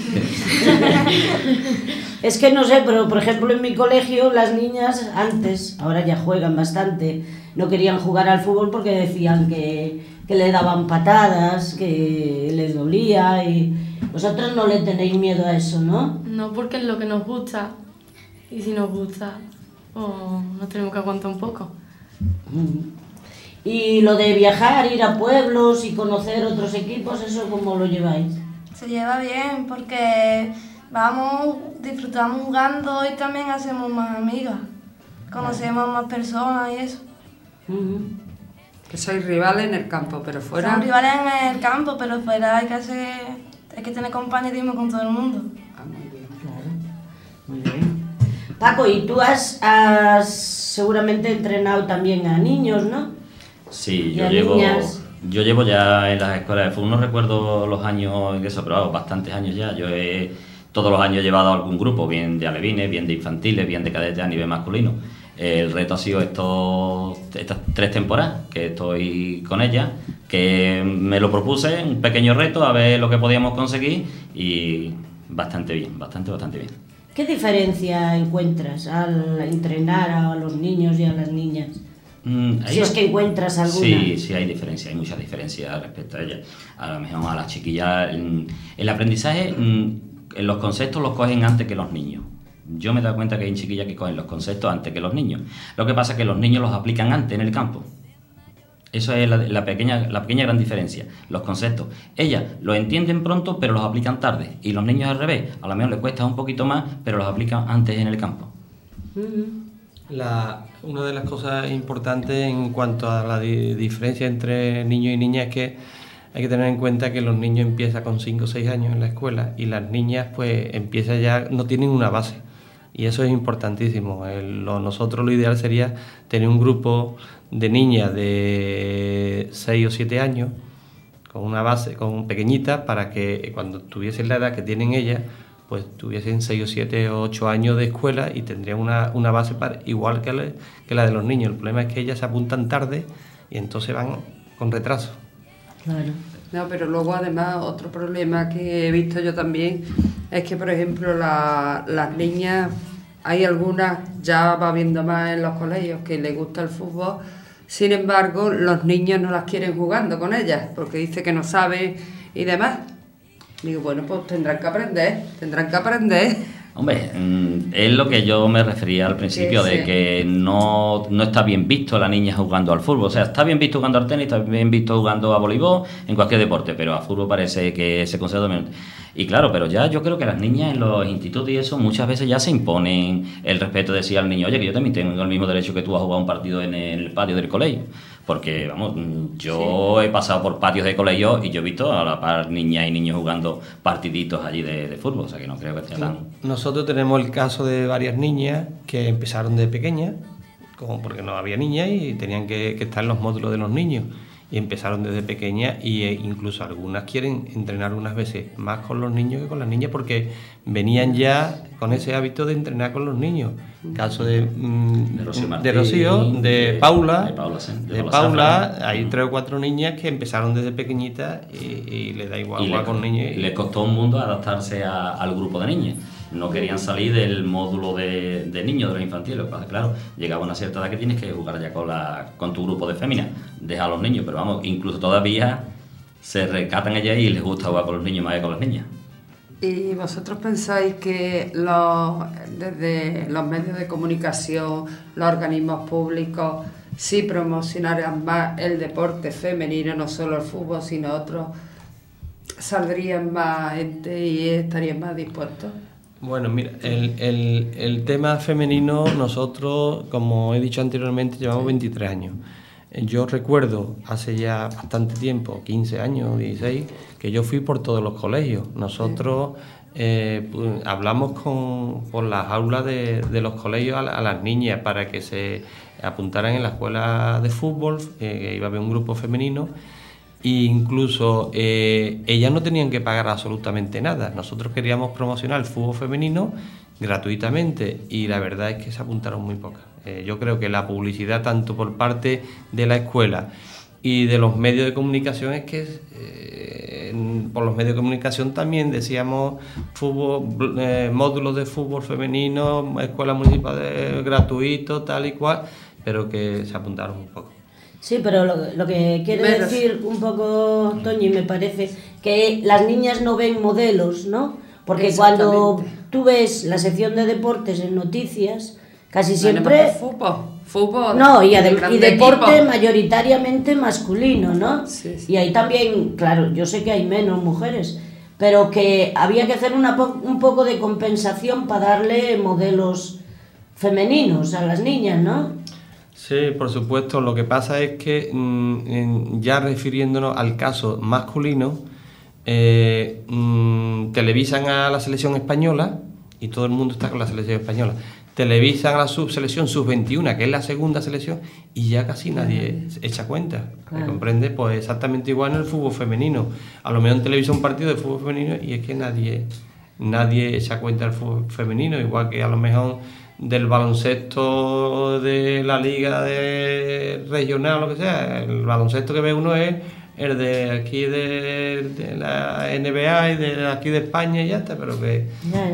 Es que no sé, pero por ejemplo en mi colegio las niñas antes, ahora ya juegan bastante, no querían jugar al fútbol porque decían que le daban patadas, que les dolía y... Vosotros no le tenéis miedo a eso, ¿no? No, porque es lo que nos gusta. Y si nos gusta, pues nos tenemos que aguantar un poco. Y lo de viajar, ir a pueblos y conocer otros equipos, ¿eso cómo lo lleváis? Se lleva bien porque vamos, disfrutamos jugando y también hacemos más amigas. Conocemos más personas y eso. Que sois rivales en el campo, pero fuera... Somos rivales en el campo, pero fuera hay que tener compañerismo con todo el mundo. Muy bien. Claro, muy bien. Paco, y tú has seguramente entrenado también a niños, ¿no? Sí, niñas. yo llevo ya en las escuelas de fútbol, no recuerdo los años de eso, pero vamos, bastantes años ya. Yo todos los años he llevado a algún grupo, bien de alevines, bien de infantiles, bien de cadetes a nivel masculino. El reto ha sido estas 3 temporadas que estoy con ella, que me lo propuse, un pequeño reto, a ver lo que podíamos conseguir y bastante bien, bastante bien. ¿Qué diferencia encuentras al entrenar a los niños y a las niñas? Si es que encuentras alguna. Sí, hay diferencia, hay muchas diferencias respecto a ellas. A lo mejor a las chiquillas, el aprendizaje, los conceptos los cogen antes que los niños. Yo me he dado cuenta que hay chiquillas que cogen los conceptos antes que los niños. Lo que pasa es que los niños los aplican antes en el campo. Eso es la pequeña gran diferencia. Los conceptos, ellas los entienden pronto, pero los aplican tarde. Y los niños al revés, a lo mejor les cuesta un poquito más, pero los aplican antes en el campo. Una de las cosas importantes en cuanto a la diferencia entre niños y niñas es que hay que tener en cuenta que los niños empiezan con 5 o 6 años en la escuela y las niñas pues empiezan ya, no tienen una base. Y eso es importantísimo. Nosotros lo ideal sería tener un grupo de niñas de 6 o 7 años con una base, con pequeñitas, para que cuando tuviesen la edad que tienen ellas, pues tuviesen 6 o 7 o 8 años de escuela y tendrían una base igual que la de los niños. El problema es que ellas se apuntan tarde y entonces van con retraso. Claro. No, pero luego además otro problema que he visto yo también es que, por ejemplo, las niñas, hay algunas, ya va viendo más en los colegios, que les gusta el fútbol, sin embargo, los niños no las quieren jugando con ellas, porque dice que no saben y demás. Digo, bueno, pues tendrán que aprender. Hombre, es lo que yo me refería al principio, de que no está bien visto la niña jugando al fútbol. O sea, está bien visto jugando al tenis, está bien visto jugando a voleibol, en cualquier deporte, pero a fútbol parece que se considera dominante. Y claro, pero ya yo creo que las niñas en los institutos y eso muchas veces ya se imponen el respeto de decir al niño, oye, que yo también tengo el mismo derecho que tú a jugar un partido en el patio del colegio. Porque, vamos, yo he pasado por patios de colegio y yo he visto a la par niñas y niños jugando partiditos allí de fútbol, o sea que no creo que sea tan... Nosotros tenemos el caso de varias niñas que empezaron de pequeñas, como porque no había niñas y tenían que estar en los módulos de los niños. Y empezaron desde pequeñas e incluso algunas quieren entrenar unas veces más con los niños que con las niñas porque venían ya con ese hábito de entrenar con los niños. Caso de Rocío Martín, de Rocío, de Paula, de Paula, hay 3 o 4 niñas que empezaron desde pequeñitas y les da igual jugar con niños. Le costó un mundo adaptarse al grupo de niñas. No querían salir del módulo de niños, de los infantiles. Claro, llegaba una cierta edad que tienes que jugar ya con tu grupo de féminas. Deja a los niños, pero vamos, incluso todavía se rescatan ellas y les gusta jugar con los niños más que con las niñas. ¿Y vosotros pensáis que desde los medios de comunicación, los organismos públicos, si promocionaran más el deporte femenino, no solo el fútbol, sino otros, saldrían más gente y estarían más dispuestos. Bueno, mira, el tema femenino, nosotros, como he dicho anteriormente, llevamos 23 años. Yo recuerdo hace ya bastante tiempo, 15 años, 16, que yo fui por todos los colegios. Nosotros hablamos con las aulas de los colegios a las niñas para que se apuntaran en la escuela de fútbol, iba a haber un grupo femenino. E incluso ellas no tenían que pagar absolutamente nada. Nosotros queríamos promocionar el fútbol femenino gratuitamente y la verdad es que se apuntaron muy pocas. Yo creo que la publicidad tanto por parte de la escuela y de los medios de comunicación es que por los medios de comunicación también decíamos fútbol, módulos de fútbol femenino, escuela municipal gratuito, tal y cual, pero que se apuntaron un poco. Sí, pero lo que quiere decir un poco, Toñi, me parece que las niñas no ven modelos, ¿no? Porque cuando tú ves la sección de deportes en noticias, casi siempre... Fútbol. No, y deporte mayoritariamente masculino, ¿no? Sí. Y ahí también, claro, yo sé que hay menos mujeres, pero que había que hacer un poco de compensación para darle modelos femeninos a las niñas, ¿no? Sí, por supuesto. Lo que pasa es que, ya refiriéndonos al caso masculino, televisan a la selección española y todo el mundo está con la selección española. Televisan a la selección sub-21, que es la segunda selección, y ya casi nadie echa cuenta. ¿Me comprende? Pues exactamente igual en el fútbol femenino. A lo mejor en televisión un partido de fútbol femenino y es que nadie echa cuenta del fútbol femenino, igual que a lo mejor del baloncesto de la liga de regional o lo que sea. El baloncesto que ve uno es el de aquí de la NBA y de aquí de España y ya está, pero que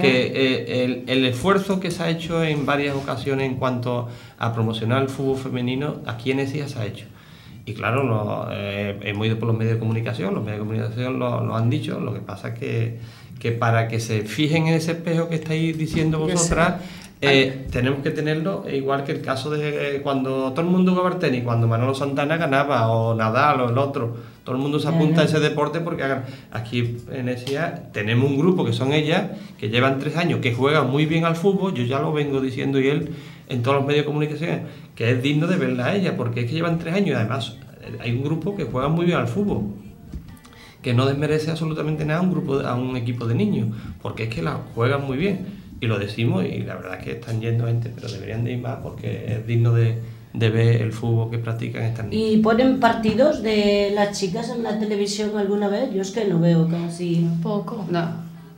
el esfuerzo que se ha hecho en varias ocasiones en cuanto a promocionar el fútbol femenino aquí en ESIA se ha hecho. Y claro, hemos ido por los medios de comunicación, los medios de comunicación lo han dicho. Lo que pasa es que para que se fijen en ese espejo que estáis diciendo vosotras, tenemos que tenerlo igual que el caso de cuando todo el mundo jugaba al tenis, cuando Manolo Santana ganaba, o Nadal, o el otro, todo el mundo se apunta a ese deporte porque aquí en ESIA tenemos un grupo que son ellas, que llevan 3 años, que juegan muy bien al fútbol. Yo ya lo vengo diciendo y él en todos los medios de comunicación, que es digno de verla a ella, porque es que llevan 3 años y además hay un grupo que juega muy bien al fútbol, que no desmerece absolutamente nada a un equipo de niños, porque es que la juegan muy bien. Y lo decimos, y la verdad es que están yendo gente, pero deberían de ir más porque es digno de ver el fútbol que practican estas niñas. ¿Y ponen partidos de las chicas en la televisión alguna vez? Yo es que no veo casi poco. No.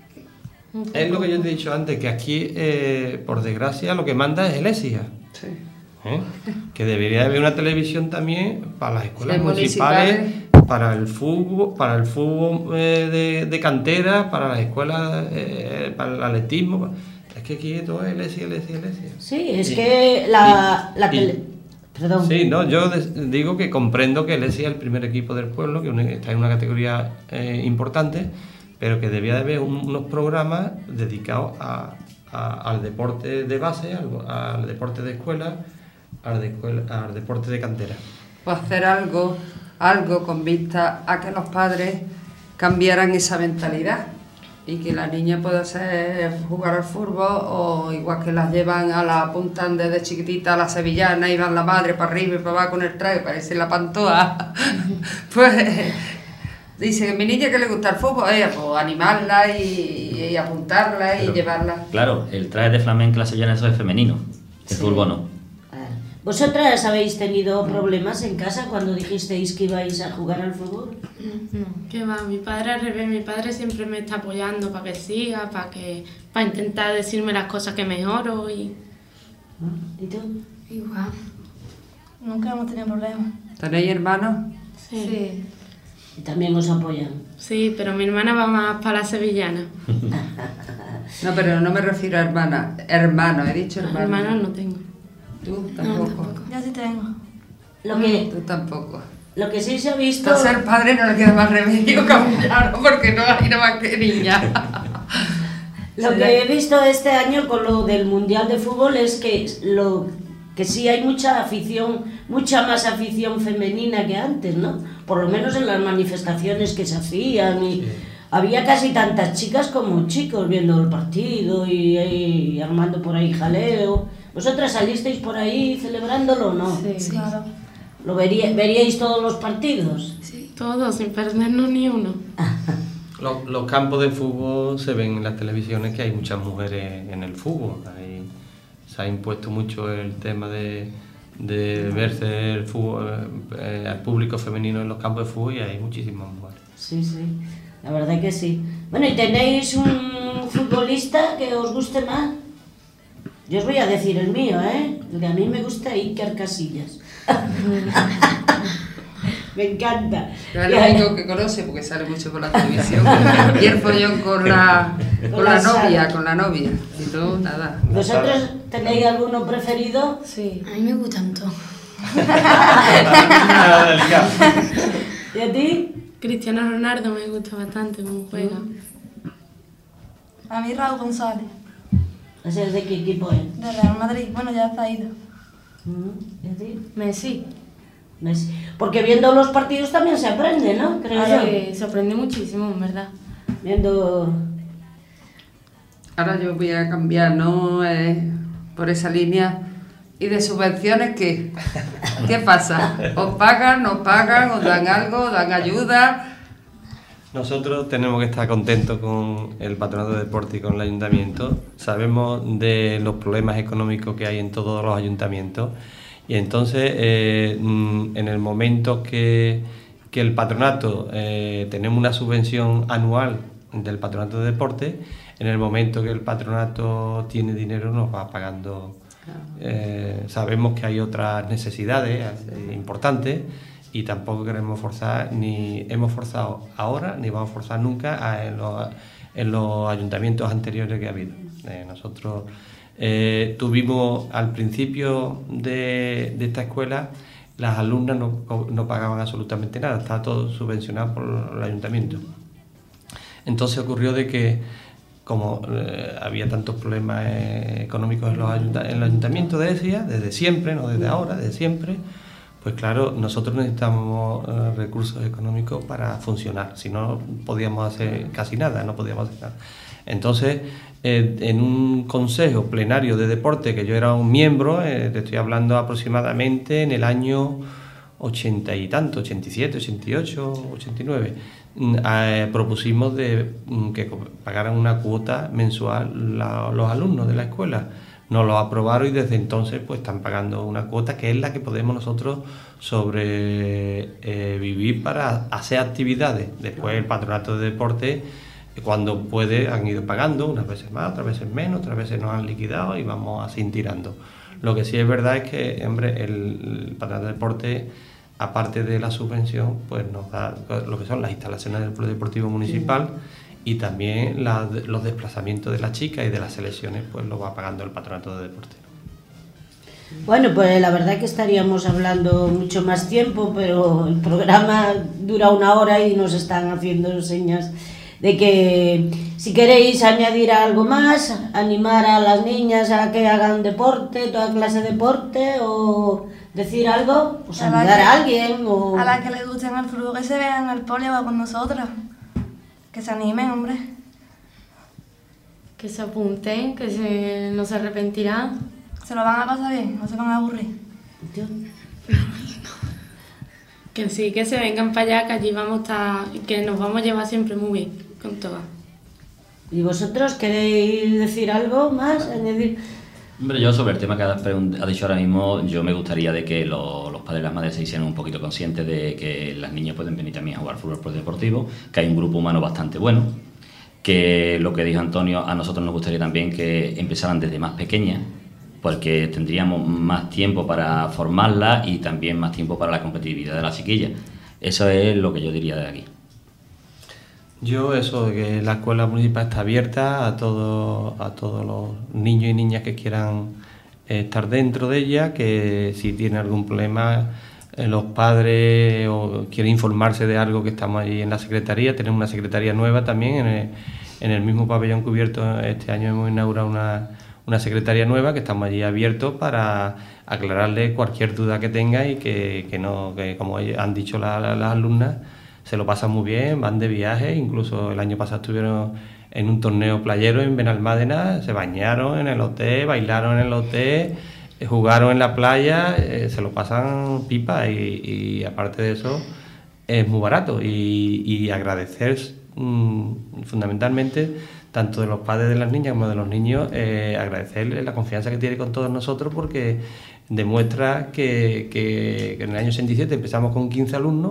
Es lo que yo te he dicho antes, que aquí, por desgracia, lo que manda es el ESIA. Sí. Que debería haber una televisión también para las escuelas municipales, para el fútbol de cantera, para las escuelas, para el atletismo. Es que aquí todo es el ESIA. Sí, es que Perdón. Sí, no, yo digo que comprendo que el ESIA es el primer equipo del pueblo, que está en una categoría importante, pero que debía de haber unos programas dedicados al deporte de base, al deporte de escuela, al deporte de cantera. Pues hacer algo con vista a que los padres cambiaran esa mentalidad y que la niña pueda jugar al fútbol, o igual que las llevan apuntan desde chiquitita a la sevillana y van la madre para arriba y para abajo con el traje, parece la pantoa. Pues dice que mi niña que le gusta el fútbol, pues animarla y apuntarla y llevarla. Claro, el traje de flamenca, la sevillana, eso es femenino, el fútbol no. ¿Vosotras habéis tenido problemas en casa cuando dijisteis que ibais a jugar al fútbol? No, que va, mi padre al revés, mi padre siempre me está apoyando para que siga, para intentar decirme las cosas que mejoro y... ¿Y tú? Igual. Nunca hemos tenido problemas. ¿Tenéis hermanos? Sí. ¿Y también os apoyan? Sí, pero mi hermana va más para la sevillana. No, pero no me refiero a hermana, hermano, he dicho hermano. Hermanos no tengo. ¿Tú tampoco? No, tampoco. Yo sí tengo. Tú tampoco. Lo que sí se ha visto... A ser padre no le queda más remedio que apoyarlo, porque no hay nada más que niña. Lo que he visto este año con lo del Mundial de Fútbol es que que sí hay mucha afición, mucha más afición femenina que antes, ¿no? Por lo menos en las manifestaciones que se hacían y había casi tantas chicas como chicos viendo el partido y armando por ahí jaleo. ¿Vosotras salisteis por ahí celebrándolo o no? Sí. Claro. ¿Lo veríais todos los partidos? Sí. Todos, sin perdernos ni uno. Los campos de fútbol se ven en las televisiones que hay muchas mujeres en el fútbol. Se ha impuesto mucho el tema de verse el fútbol, al público femenino en los campos de fútbol, y hay muchísimas mujeres. Sí, la verdad que sí. Bueno, ¿y tenéis un futbolista que os guste más? Yo os voy a decir el mío, ¿eh? El que a mí me gusta Iker Casillas. Me encanta. Yo es lo único que conoce porque sale mucho por la televisión. Y el follón con la novia. Y todo, nada. ¿Vosotros tenéis alguno preferido? Sí. A mí me gustan todos. ¿Y a ti? Cristiano Ronaldo me gusta bastante cómo juega. A mí Raúl González, ¿Ese es de qué equipo es? de Real Madrid. Bueno, ya está ido. ¿Y a ti? Messi. Porque viendo los partidos también se aprende, ¿no? Creo yo. Sí, se aprende muchísimo, en verdad. Viendo... Ahora yo voy a cambiar, ¿no? Por esa línea. ¿Y de subvenciones qué? ¿Qué pasa? ¿Os pagan, no pagan, os dan algo, dan ayuda? Nosotros tenemos que estar contentos con el Patronato de Deporte y con el Ayuntamiento. Sabemos de los problemas económicos que hay en todos los ayuntamientos, y entonces en el momento que el patronato, tenemos una subvención anual del Patronato de Deporte, en el momento que el patronato tiene dinero nos va pagando. Sabemos que hay otras necesidades importantes, y tampoco queremos forzar, ni hemos forzado ahora, ni vamos a forzar nunca en los ayuntamientos anteriores que ha habido. Nosotros tuvimos al principio de esta escuela, las alumnas no pagaban absolutamente nada, estaba todo subvencionado por el ayuntamiento. Entonces ocurrió de que, como había tantos problemas económicos en el ayuntamiento desde siempre, no desde ahora, desde siempre, pues claro, nosotros necesitamos recursos económicos para funcionar, si no podíamos hacer casi nada, no podíamos hacer nada. Entonces, en un consejo plenario de deporte que yo era un miembro, te estoy hablando aproximadamente en el año 80 y tanto, 87, 88, 89, propusimos que pagaran una cuota mensual los alumnos de la escuela. Nos lo aprobaron y desde entonces pues están pagando una cuota que es la que podemos nosotros sobrevivir para hacer actividades. Después el Patronato de Deporte, cuando puede, han ido pagando, unas veces más, otras veces menos, otras veces nos han liquidado y vamos así tirando. Lo que sí es verdad es que, hombre, el Patronato de Deporte, aparte de la subvención, pues nos da lo que son las instalaciones del Polideportivo Municipal, y también los desplazamientos de las chicas y de las selecciones, pues lo va pagando el Patronato de Deporte. Bueno, pues la verdad que estaríamos hablando mucho más tiempo, pero el programa dura 1 hora y nos están haciendo señas de que si queréis añadir algo más, animar a las niñas a que hagan deporte, toda clase de deporte, o decir algo, pues ayudar a alguien. O... A las que les gusten el fútbol, que se vean al poli o con nosotras. Que se animen, hombre. Que se apunten, que no se arrepentirán. Se lo van a pasar bien, no se van a aburrir. Que sí, que se vengan para allá, que allí vamos a estar, que nos vamos a llevar siempre muy bien con todas. ¿Y vosotros queréis decir algo más? Añadir... Hombre, yo sobre el tema que has dicho ahora mismo, yo me gustaría de que los padres y las madres se hicieran un poquito conscientes de que las niñas pueden venir también a jugar fútbol deportivo, que hay un grupo humano bastante bueno, que lo que dijo Antonio, a nosotros nos gustaría también que empezaran desde más pequeñas, porque tendríamos más tiempo para formarlas y también más tiempo para la competitividad de las chiquillas. Eso es lo que yo diría de aquí. Yo eso, que la escuela municipal está abierta a todos los niños y niñas que quieran estar dentro de ella, que si tienen algún problema los padres o quieren informarse de algo, que estamos ahí en la secretaría. Tenemos una secretaría nueva también en el mismo pabellón cubierto. Este año hemos inaugurado una secretaría nueva que estamos allí abiertos para aclararle cualquier duda que tenga y que como han dicho las alumnas, se lo pasan muy bien, van de viaje, incluso el año pasado estuvieron en un torneo playero en Benalmádena, se bañaron en el hotel, bailaron en el hotel, jugaron en la playa, se lo pasan pipa y aparte de eso es muy barato y agradecer fundamentalmente tanto de los padres de las niñas como de los niños, agradecerles la confianza que tiene con todos nosotros porque demuestra que en el año 67 empezamos con 15 alumnos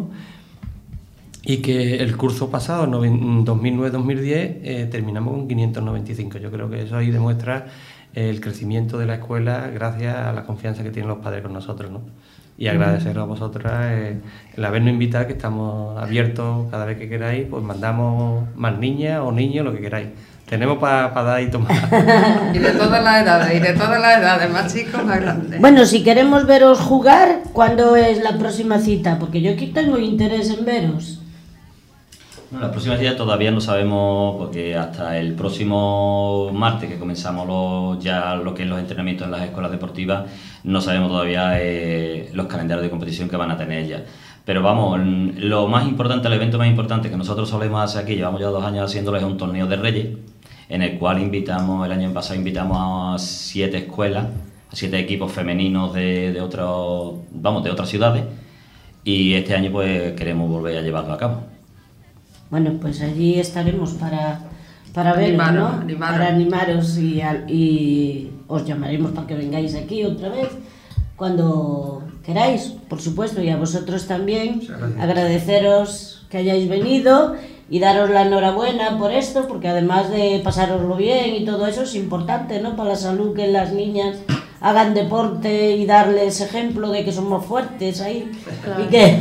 y que el curso pasado, 2009-2010, terminamos con 595. Yo creo que eso ahí demuestra el crecimiento de la escuela gracias a la confianza que tienen los padres con nosotros, ¿no? Y agradeceros a vosotras el habernos invitado, que estamos abiertos cada vez que queráis, pues mandamos más niñas o niños, lo que queráis. Tenemos para dar y tomar. Y de todas las edades, más chicos, más grandes. Bueno, si queremos veros jugar, ¿cuándo es la próxima cita? Porque yo aquí tengo interés en veros. Bueno, la próxima cita todavía no sabemos, porque hasta el próximo martes que comenzamos ya lo que es los entrenamientos en las escuelas deportivas, no sabemos todavía los calendarios de competición que van a tener ya. Pero vamos, lo más importante, el evento más importante que nosotros solemos hacer aquí, llevamos ya 2 años haciéndolo, es un torneo de Reyes, en el cual el año pasado invitamos a 7 escuelas, a 7 equipos femeninos de otras ciudades, y este año pues queremos volver a llevarlo a cabo. Bueno, pues allí estaremos para veros, ¿no? Para animaros y os llamaremos para que vengáis aquí otra vez cuando queráis, por supuesto, y a vosotros también. Agradeceros que hayáis venido y daros la enhorabuena por esto, porque además de pasároslo bien y todo eso es importante, ¿no? Para la salud, que las niñas hagan deporte y darles ejemplo de que somos fuertes ahí. Claro.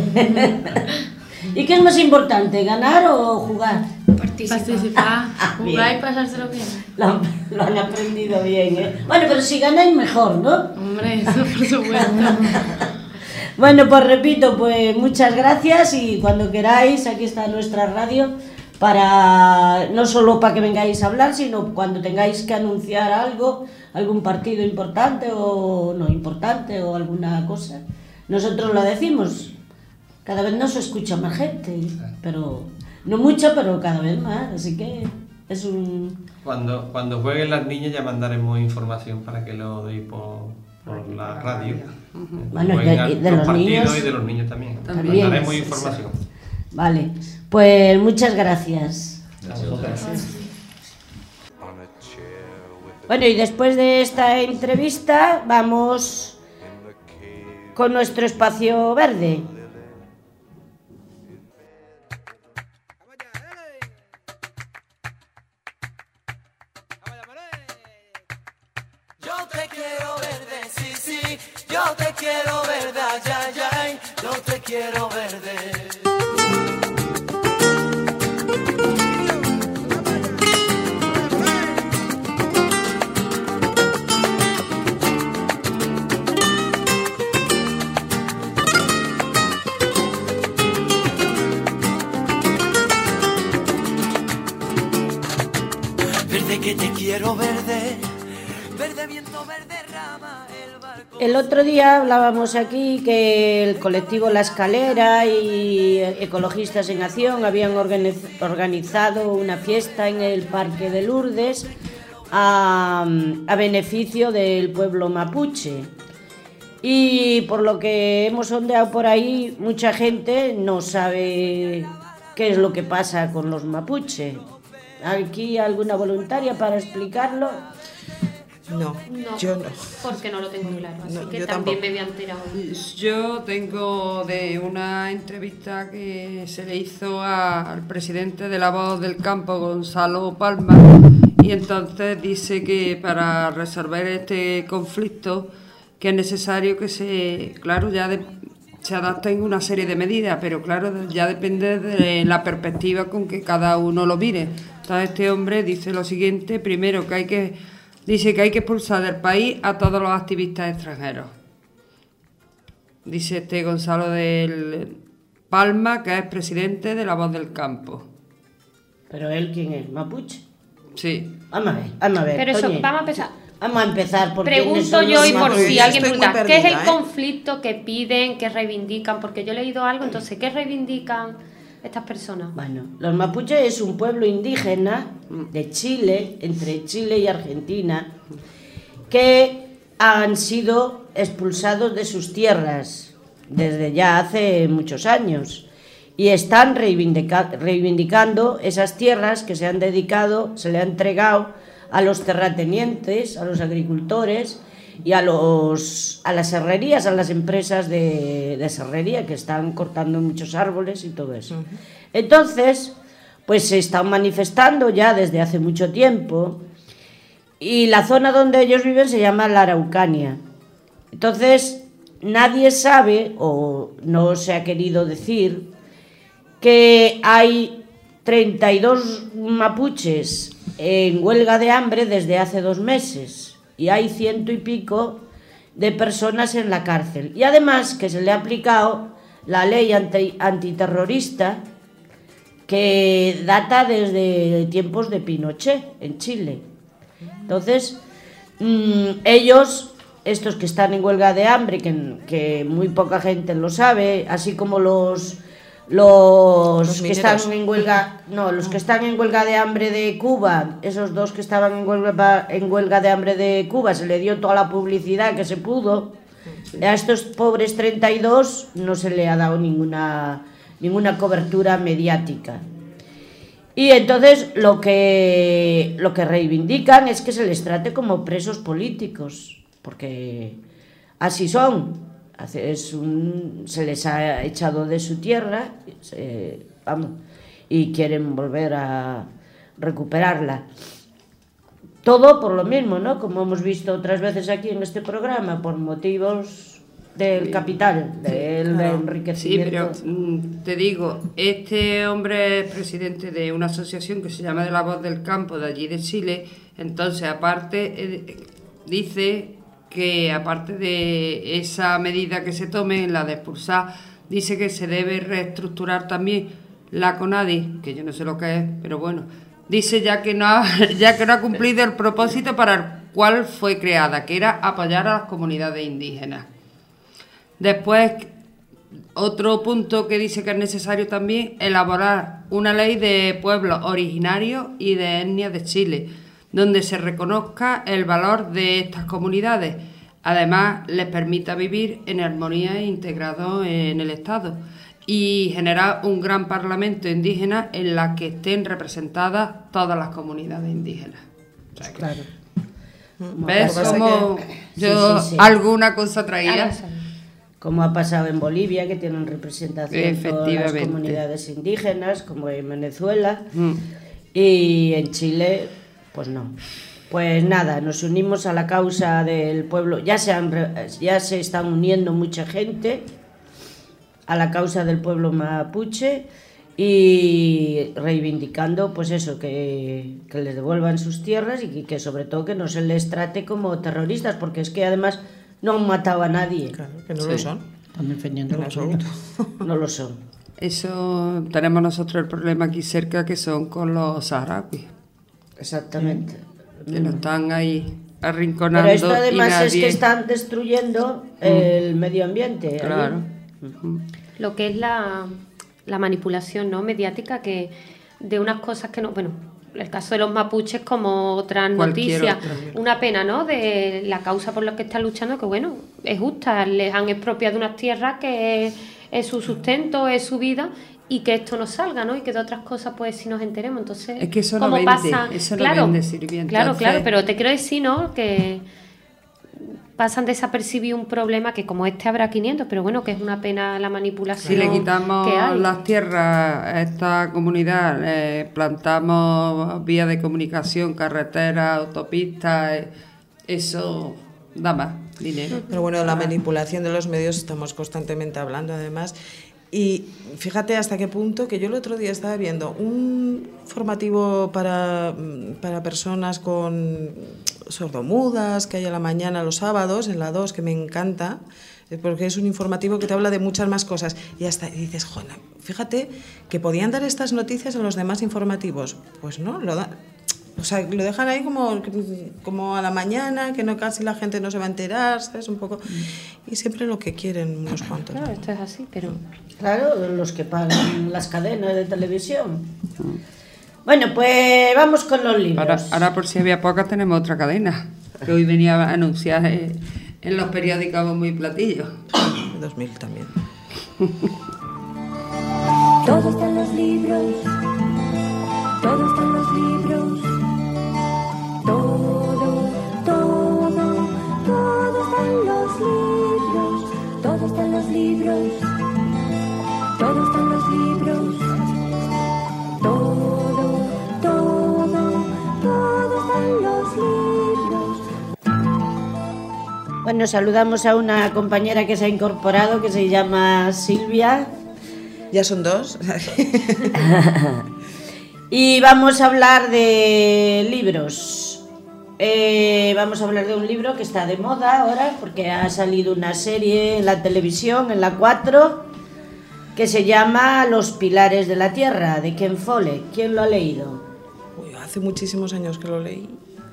¿Y qué es más importante, ganar o jugar? Participar, jugar y pasárselo bien. Lo han aprendido bien, ¿eh? Bueno, pero si ganáis mejor, ¿no? Hombre, eso por supuesto. Bueno, pues repito, pues muchas gracias y cuando queráis, aquí está nuestra radio, no solo para que vengáis a hablar, sino cuando tengáis que anunciar algo, algún partido importante o no importante o alguna cosa, nosotros lo decimos. Cada vez nos escucha más gente, pero no mucho, pero cada vez más, así que es un... Cuando jueguen las niñas ya mandaremos información para que lo deis por la radio. Bueno, de los niños y de los niños también. Mandaremos información. Vale, pues muchas gracias. Gracias. Bueno, y después de esta entrevista vamos con nuestro espacio verde. Quiero verde, ay, ay, ay, yo te quiero verde. Verde que te quiero verde, verde viento, verde rama. El otro día hablábamos aquí que el colectivo La Escalera y Ecologistas en Acción habían organizado una fiesta en el Parque de Lourdes a beneficio del pueblo mapuche. Y por lo que hemos sondeado por ahí, mucha gente no sabe qué es lo que pasa con los mapuche. ¿Aquí alguna voluntaria para explicarlo? No, yo no. Porque no lo tengo claro, así que también tampoco. me voy a enterar. Yo tengo de una entrevista que se le hizo al presidente de La Voz del Campo, Gonzalo Palma, y entonces dice que para resolver este conflicto que es necesario que se adapten una serie de medidas, pero claro, ya depende de la perspectiva con que cada uno lo mire. Entonces este hombre dice lo siguiente: primero dice que hay que expulsar del país a todos los activistas extranjeros. Dice este Gonzalo del Palma, que es presidente de La Voz del Campo. ¿Pero él quién es? ¿Mapuche? Sí. Vamos a ver. Pero eso, Toñi. vamos a empezar. Vamos a empezar por quiénes Pregunto son yo los y por mapuches. si alguien Estoy muy pregunta, ¿qué es el perdida, conflicto que piden, que reivindican? Porque yo he leído algo, entonces, ¿qué reivindican estas personas? Bueno, los mapuches es un pueblo indígena de Chile, entre Chile y Argentina, que han sido expulsados de sus tierras desde ya hace muchos años y están reivindicando esas tierras que se han dedicado, se le ha entregado a los terratenientes, a los agricultores y a las serrerías, a las empresas de serrería que están cortando muchos árboles y todo eso. Entonces, pues se están manifestando ya desde hace mucho tiempo y la zona donde ellos viven se llama la Araucanía. Entonces, nadie sabe, o no se ha querido decir, que hay 32 mapuches en huelga de hambre desde hace 2 meses y hay 100 y pico de personas en la cárcel. Y además que se le ha aplicado la ley antiterrorista que data desde tiempos de Pinochet en Chile. Entonces, ellos, estos que están en huelga de hambre, que muy poca gente lo sabe, así como los que están en huelga, los que están en huelga de hambre de Cuba, esos 2 que estaban en huelga de hambre de Cuba, se le dio toda la publicidad que se pudo. A estos pobres 32 no se le ha dado ninguna cobertura mediática. Y entonces lo que reivindican es que se les trate como presos políticos, porque así son. Se les ha echado de su tierra, y quieren volver a recuperarla. Todo por lo mismo, ¿no? Como hemos visto otras veces aquí en este programa, por motivos del capital, del enriquecimiento. Sí, pero te digo, este hombre es presidente de una asociación que se llama de la Voz del Campo, de allí de Chile. Entonces, aparte, dice que aparte de esa medida que se tome, la de expulsar, dice que se debe reestructurar también la CONADI, que yo no sé lo que es, pero bueno, dice ya que no ha cumplido el propósito para el cual fue creada, que era apoyar a las comunidades indígenas. Después, otro punto que dice que es necesario también, elaborar una ley de pueblos originarios y de etnias de Chile, donde se reconozca el valor de estas comunidades. Además, les permita vivir en armonía e integrados en el Estado y generar un gran parlamento indígena en la que estén representadas todas las comunidades indígenas. O sea, claro. ¿Ves cómo yo alguna cosa traía? Como ha pasado en Bolivia, que tienen representación todas las comunidades indígenas, como en Venezuela, y en Chile, pues no. Pues nada, nos unimos a la causa del pueblo, ya se están uniendo mucha gente a la causa del pueblo mapuche y reivindicando pues eso, que les devuelvan sus tierras y que sobre todo que no se les trate como terroristas, porque es que además no han matado a nadie. Claro, que no lo son. Están defendiendo en absoluto. No lo son. Eso tenemos nosotros el problema aquí cerca, que son con los saharauis. Exactamente. Que no están ahí arrinconando. Pero esto además y nadie... es que están destruyendo el medio ambiente. Claro. Lo que es la manipulación, ¿no?, mediática, que de unas cosas que no... Bueno, el caso de los mapuches como otras noticias. Una pena, ¿no?, de la causa por la que están luchando, que bueno, es justa. Les han expropiado unas tierras que es su sustento, es su vida, y que esto no salga, ¿no? Y que de otras cosas, pues, si nos enteremos. Entonces, es que eso ¿cómo no vende, pasa? eso Claro, no vende, Silvia. Claro, pero te quiero decir, ¿no?, que pasan desapercibido un problema que como este habrá 500, pero bueno, que es una pena la manipulación. Si le quitamos que hay. las tierras a esta comunidad, plantamos vías de comunicación, carreteras, autopistas, eso da más dinero. Pero bueno, la manipulación de los medios estamos constantemente hablando, además. Y fíjate hasta qué punto, que yo el otro día estaba viendo un formativo para personas con sordomudas que hay a la mañana los sábados en la 2, que me encanta, porque es un informativo que te habla de muchas más cosas. Y hasta y dices, fíjate que podían dar estas noticias en los demás informativos. Pues no, lo dan. O sea, lo dejan ahí como a la mañana, que no casi la gente no se va a enterar, ¿sabes? Un poco. Y siempre lo que quieren unos cuantos. Claro, esto es así, pero... Claro, los que pagan las cadenas de televisión. Bueno, pues vamos con los libros. Ahora por si había pocas, tenemos otra cadena, que hoy venía a anunciar en los periódicos muy platillos. 2000 también. Todo está en los libros. Todo está en los libros. Todo está en los libros. Todo está en los libros. Todo está en los libros. Todo está en los libros. Bueno, saludamos a una compañera que se ha incorporado, que se llama Silvia. Ya son 2. Y vamos a hablar de libros. Vamos a hablar de un libro que está de moda ahora, porque ha salido una serie en la televisión, en la 4, que se llama Los Pilares de la Tierra, de Ken Follett. ¿Quién lo ha leído? Hace muchísimos años que lo leí.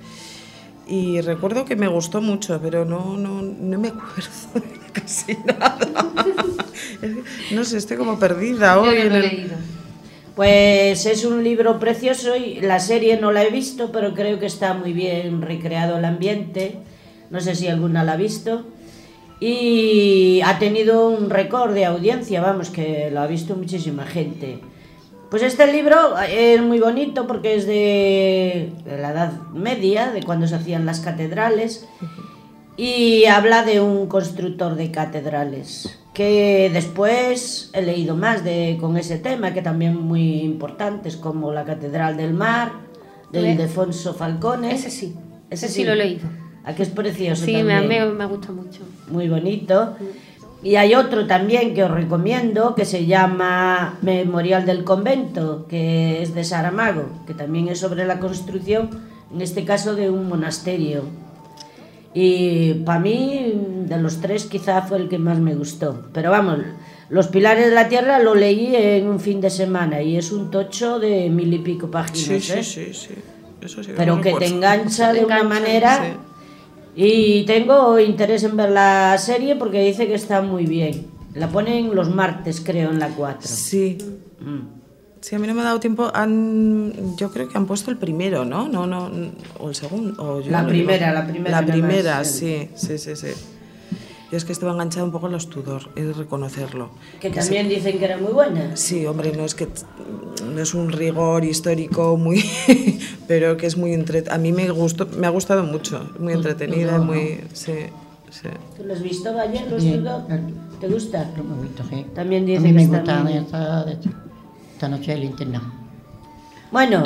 Y recuerdo que me gustó mucho, pero no me acuerdo de casi nada. No sé, estoy como perdida hoy. Yo no lo he leído. Pues es un libro precioso y la serie no la he visto, pero creo que está muy bien recreado el ambiente. No sé si alguna la ha visto. Y ha tenido un récord de audiencia, vamos, que lo ha visto muchísima gente. Pues este libro es muy bonito porque es de la Edad Media, de cuando se hacían las catedrales, y habla de un constructor de catedrales, que después he leído más con ese tema, que también muy importantes, como la Catedral del Mar, de Ildefonso Falcone. Ese sí lo he leído. ¿A qué es precioso? Sí, también? me gusta mucho. Muy bonito. Y hay otro también que os recomiendo, que se llama Memorial del Convento, que es de Saramago, que también es sobre la construcción, en este caso de un monasterio. Y para mí, de los 3, quizá fue el que más me gustó. Pero vamos, Los Pilares de la Tierra lo leí en un fin de semana y es un tocho de 1000 y pico páginas. Sí. Eso sí, pero que te engancha de una manera... Sí. Y tengo interés en ver la serie porque dice que está muy bien. La ponen los martes, creo, en la 4. Sí. Sí, a mí no me ha dado tiempo. Yo creo que han puesto el primero, ¿no? No, o el segundo. La primera. La primera, sí. Yo es que estaba enganchada un poco en los Tudor, he de reconocerlo. Que también dicen que era muy buena. Sí, hombre, no es un rigor histórico muy... pero que es muy entretenido. A mí me ha gustado mucho, muy entretenida, muy... Sí. ¿Tú lo has visto, Valle, los Tudor? ¿Te gusta? Lo he visto, sí. También dicen a mí me que gusta está muy bien. esta noche el internado. Bueno...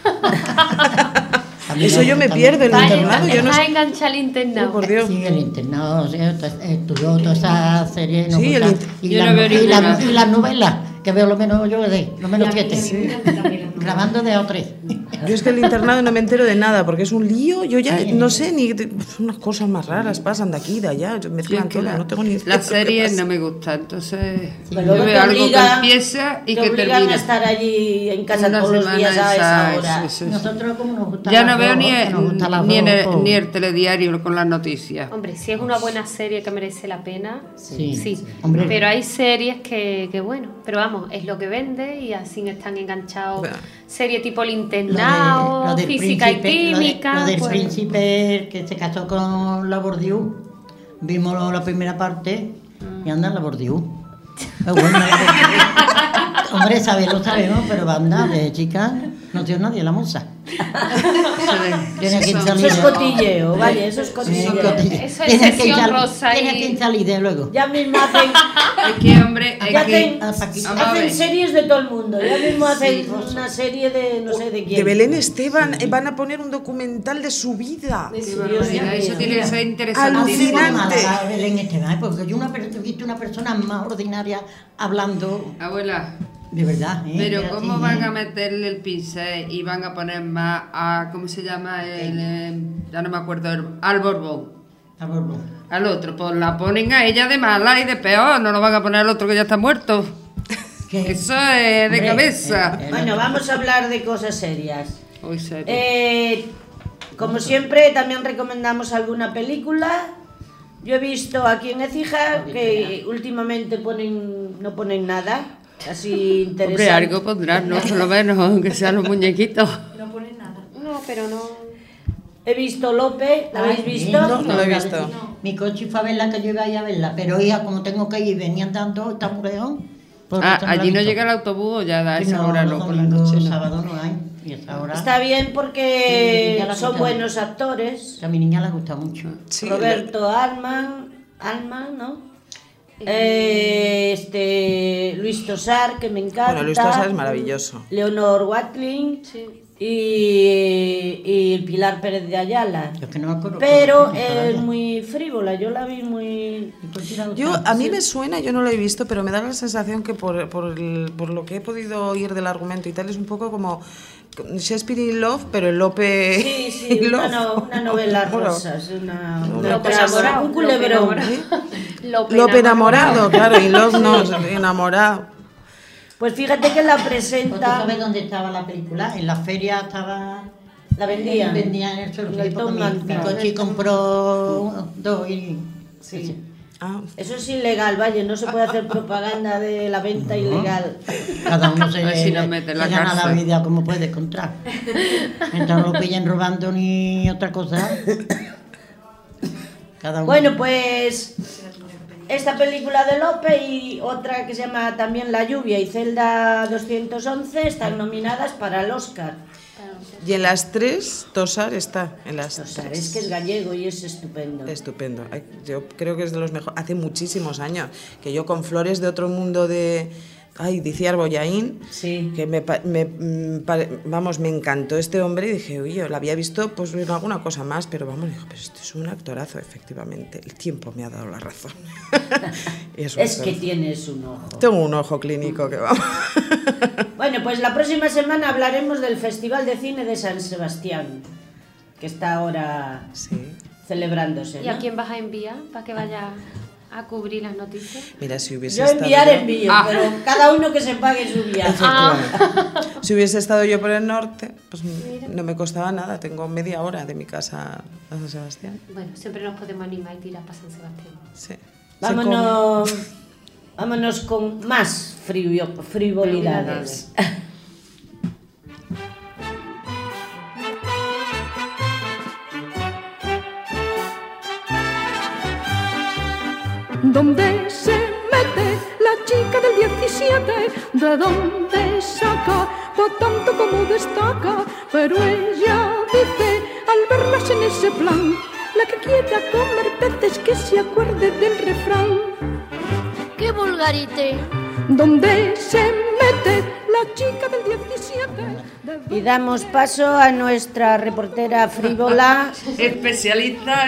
Eso yo me pierdo el internado. Yo no enganchar el internado. Por Dios. Sí, el internado, estudió toda esa serie. Sí, y las novelas, que veo lo menos 7. Sí. Grabando de A3. Yo es que el internado no me entero de nada, porque es un lío. Yo ya no sé ni... Unas cosas más raras pasan de aquí, de allá. Mezclan todo, no tengo ni idea. La serie no me gusta, entonces pero yo veo algo que empieza y que termina. Te obligan a estar allí en casa todos los días a esa hora. Sí. Nosotros como nos gusta ya no veo ni el telediario con las noticias. Hombre, si es una buena serie que merece la pena, sí. Hombre. Pero hay series que bueno, pero vamos, es lo que vende y así están enganchados. Serie tipo El Internado, lo del Física príncipe, y Química. Lo del pues. príncipe que se casó con la Bourdieu. Vimos la primera parte y anda la Bourdieu. Es bueno, hombre, lo sabemos, pero banda de chicas no tiene nadie la musa. Eso es cotilleo, vale, eso es cotilleo. Eso es sesión rosa. Tiene que salir de luego. Ya mismo hacen... hacen series de todo el mundo. Ya mismo hacen una serie de no sé de quién. De Belén Esteban van a poner un documental de su vida. Eso tiene que ser interesante. Alucinante. Belén Esteban, porque yo he visto una persona más ordinaria hablando. Abuela. De verdad, Pero ¿cómo van a meterle el pincel y van a poner más a... ¿Cómo se llama? Ya no me acuerdo. Al Borbón. Al otro. Pues la ponen a ella de mala y de peor. No lo van a poner al otro que ya está muerto. Eso es de cabeza. Bueno, vamos a hablar de cosas serias. Hoy serio. Como siempre, también recomendamos alguna película. Yo he visto aquí en Écija que últimamente no ponen nada así interesante. Hombre, algo pondrán, ¿no? Por lo menos, aunque sean los muñequitos. No ponen nada. No, pero no. He visto Lope, ¿la habéis visto? No lo he visto. No. Mi coche fue a verla, que yo iba a ir a verla, pero hija, como tengo que ir, venían dando, está muy lejos. Allí no llega el autobús o ya da esa hora, no, por la noche. No. Sábado no hay. Y esa hora, está bien porque sí, son buenos actores. A mi niña le gusta mucho. Sí, Roberto Alman, ¿no? Luis Tosar, que me encanta. Bueno, Luis Tosar es maravilloso. Leonor Watling. Sí. Y Pilar Pérez de Ayala. Yo que no me acuerdo, pero es muy frívola, yo la vi muy... A mí me suena, yo no lo he visto, pero me da la sensación que por lo que he podido oír del argumento y tal, es un poco como Shakespeare in Love, pero el Lope... Sí, una novela rosa, es un culebrón. Lope enamorado, claro, y Love no, enamorado. Pues fíjate que la presenta... ¿Tú sabes dónde estaba la película? En la feria estaba... La vendían. Vendían en el surfismo. Mi coche compró 2 y... Sí. Eso es ilegal, vaya, no se puede hacer propaganda de la venta ilegal. Cada uno se mete en la gana cárcel. la vida como puede encontrar. Mientras no lo pillen robando ni otra cosa. Cada uno. Bueno, pues... Esta película de Lope y otra que se llama también La lluvia y Celda 211 están nominadas para el Oscar. Y en las 3, Tosar está. En las Tosar, 3. es que es gallego y es estupendo. Estupendo. Yo creo que es de los mejores. Hace muchísimos años que yo con Flores de otro mundo de Iciar Bollaín, sí. Que me encantó este hombre y dije, uy, yo la había visto pues en alguna cosa más, pero dijo, pero esto es un actorazo, efectivamente. El tiempo me ha dado la razón. Es que tienes un ojo. Tengo un ojo clínico que vamos. Bueno, pues la próxima semana hablaremos del Festival de Cine de San Sebastián, que está ahora celebrándose. ¿Y a quién vas a enviar para que vaya a cubrir las noticias? Mira, si hubiese yo estado envío, pero cada uno que se pague su viaje. Si hubiese estado yo por el norte, pues no me costaba nada. Tengo media hora de mi casa a San Sebastián. Bueno, siempre nos podemos animar y tirar para San Sebastián. Sí. Vámonos con más frivolidades. ¿Dónde se mete la chica del 17? ¿De dónde saca? Por tanto como destaca. Pero ella dice, al verlas en ese plan, la que quiera comer peces que se acuerde del refrán. ¡Qué vulgarite! ¿Dónde se mete la chica del 17? Y damos paso a nuestra reportera frívola. Especialista.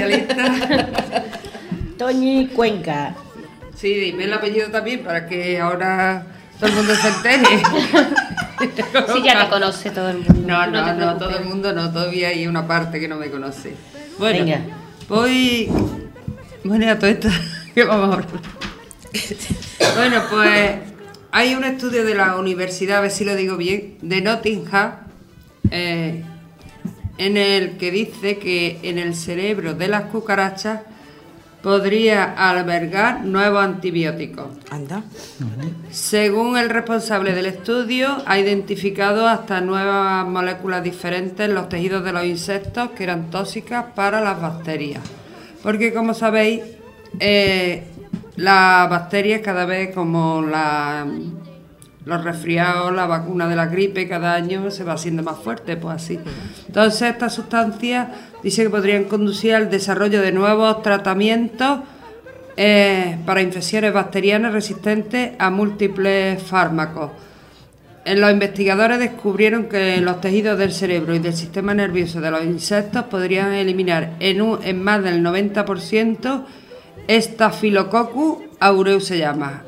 Toñi Cuenca. Sí, dime el apellido también para que ahora todo el mundo se entere. Sí, ya te conoce todo el mundo. No, todo el mundo no, todavía hay una parte que no me conoce. Bueno, venga. Bueno, a todo esto, ¿qué vamos a hablar? Bueno, pues hay un estudio de la universidad, a ver si lo digo bien, de Nottingham, en el que dice que en el cerebro de las cucarachas podría albergar nuevos antibióticos. Anda. Según el responsable del estudio, ha identificado hasta nuevas moléculas diferentes en los tejidos de los insectos que eran tóxicas para las bacterias. Porque, como sabéis, las bacterias cada vez, como los resfriados, la vacuna de la gripe, cada año se va haciendo más fuerte, pues así. Entonces, estas sustancias dice que podrían conducir al desarrollo de nuevos tratamientos para infecciones bacterianas resistentes a múltiples fármacos. Los investigadores descubrieron que los tejidos del cerebro y del sistema nervioso de los insectos podrían eliminar en más del 90% Staphylococcus aureus se llama.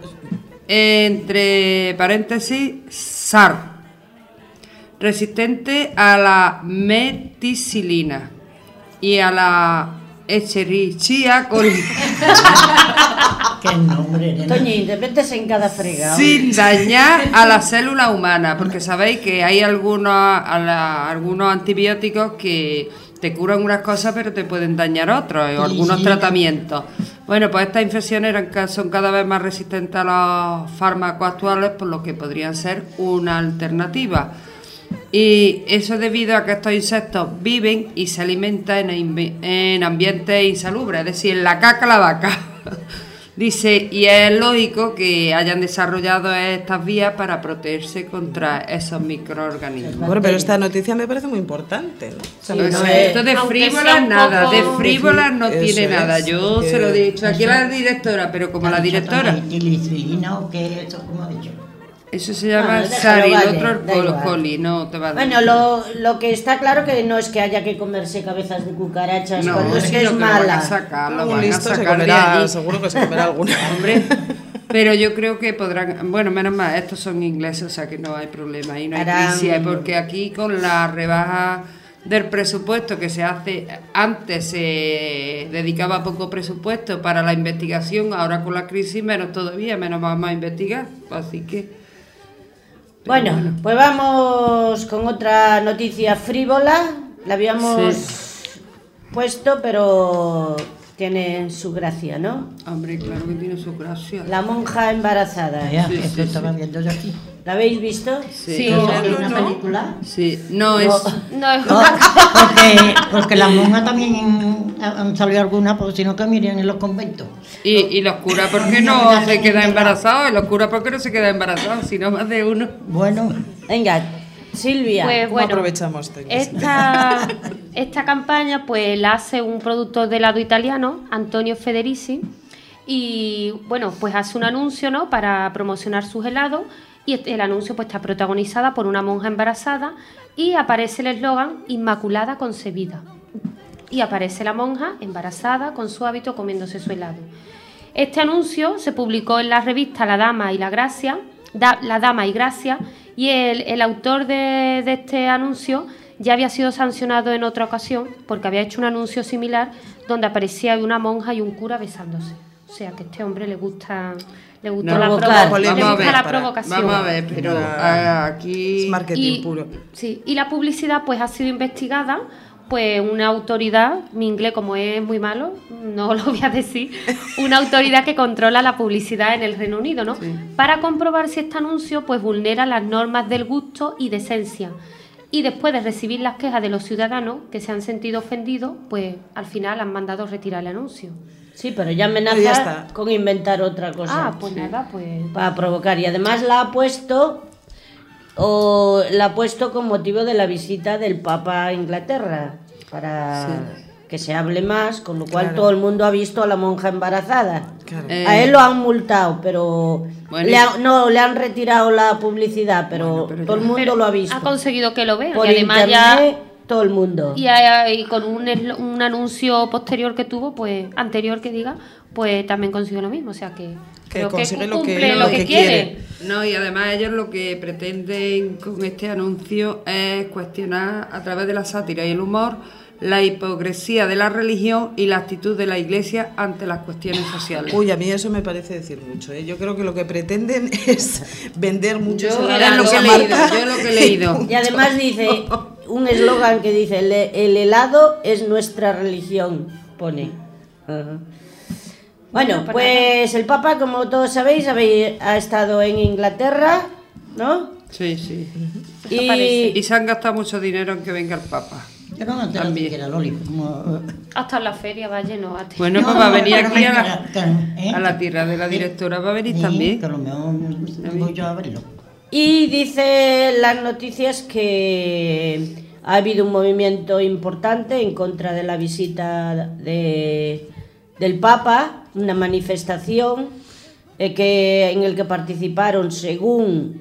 Entre paréntesis, SARS, resistente a la meticilina y a la Escherichia coli. Qué nombre, nena. Toñín, te metes en cada fregado. Sin dañar a la célula humana, porque sabéis que hay algunos antibióticos que te curan unas cosas pero te pueden dañar otras, o algunos tratamientos. Bueno, pues estas infecciones son cada vez más resistentes a los fármacos actuales, por lo que podrían ser una alternativa. Y eso es debido a que estos insectos viven y se alimentan en ambientes insalubres, es decir, en la caca la vaca. Dice, y es lógico que hayan desarrollado estas vías para protegerse contra esos microorganismos. Bueno, pero esta noticia me parece muy importante, ¿no? O sea, Pues no esto de aunque frívolas sea un nada, poco- de frívolas no Eso tiene es, nada. Yo que- se lo he dicho aquí a la directora, pero como la directora, Ilicilina o qué, eso como ha dicho. eso se llama Déjalo, Sari, el vale, otro da igual. coli, no te va a Bueno, lo que está claro que no es que haya que comerse cabezas de cucarachas no, cuando es que sino es que lo van a mala. sacar, lo Un van a listo se sacar de comerá, allí. seguro que se comerá alguna. Hombre, pero yo creo que podrán, bueno, menos mal, estos son ingleses, o sea que no hay problema y no hay Harán- crisis, porque aquí con la rebaja del presupuesto que se hace, antes se dedicaba poco presupuesto para la investigación, ahora con la crisis menos todavía, menos vamos a investigar, así que... Bueno, pues vamos con otra noticia frívola. La habíamos puesto, pero tiene su gracia, ¿no? Hombre, claro que tiene su gracia. La monja embarazada. Ya, Sí, esto sí, estaba viendo yo aquí. ¿La habéis visto? Sí. ¿Es una película? Sí, no es... No es No, porque las monjas también han salido algunas, porque si no que miren en los conventos. Y los curas, ¿por qué no se queda embarazado? Y los curas, ¿por qué no se queda embarazado? Si no más de uno. Bueno, Venga, Silvia. Pues ¿Cómo bueno, aprovechamos? esta campaña pues la hace un productor de helado italiano, Antonio Federici, y bueno, pues hace un anuncio, ¿no?, para promocionar sus helados, y el anuncio pues está protagonizada por una monja embarazada y aparece el eslogan Inmaculada Concebida. Y aparece la monja embarazada con su hábito comiéndose su helado. Este anuncio se publicó en la revista La Dama y Gracia, y el autor de este anuncio ya había sido sancionado en otra ocasión porque había hecho un anuncio similar donde aparecía una monja y un cura besándose. O sea que a este hombre le gusta No, la provocar. provocación. Vamos a ver, pero aquí... Es marketing Y, puro. sí, y la publicidad pues ha sido investigada, pues una autoridad, mi inglés como es muy malo, no lo voy a decir, una autoridad que controla la publicidad en el Reino Unido, ¿no? Sí. Para comprobar si este anuncio pues vulnera las normas del gusto y decencia. Y después de recibir las quejas de los ciudadanos que se han sentido ofendidos, pues al final han mandado retirar el anuncio. Sí, pero ya Pero ya amenaza está. con inventar otra cosa. Ah, pues nada, pues... Para provocar. Y además la ha puesto con motivo de la visita del Papa a Inglaterra, para que se hable más, con lo cual Claro. todo el mundo ha visto a la monja embarazada. Claro. A él lo han multado, pero Bueno, le han retirado la publicidad, pero, pero todo el ya. mundo Pero lo ha visto. ha conseguido que lo vean. Por y además internet, todo el mundo. y con un anuncio posterior que tuvo, pues anterior que diga, pues también consiguió lo mismo. O sea que creo que consigue lo cumple que- lo que quiere. No, y además ellos lo que pretenden con este anuncio es cuestionar a través de la sátira y el humor la hipocresía de la religión y la actitud de la Iglesia ante las cuestiones sociales. Uy, a mí eso me parece decir mucho, ¿eh? Yo creo que lo que pretenden es vender mucho. Yo ese es helado lo que he a leído, marca. yo lo que he leído. Y además dice un eslogan que dice: el helado es nuestra religión, pone. Ajá. Bueno, pues el Papa, como todos sabéis, ha estado en Inglaterra, ¿no? Sí, sí. Y Y se han gastado mucho dinero en que venga el Papa. yo no me entero También. siquiera, Loli. Como, Hasta en la feria va lleno. Bueno, No, pues va a venir pero aquí me a entera, a la tierra de la directora, va a venir sí, también. que a lo mejor voy yo a verlo. Y dice las noticias que ha habido un movimiento importante en contra de la visita del Papa, una manifestación en el que participaron según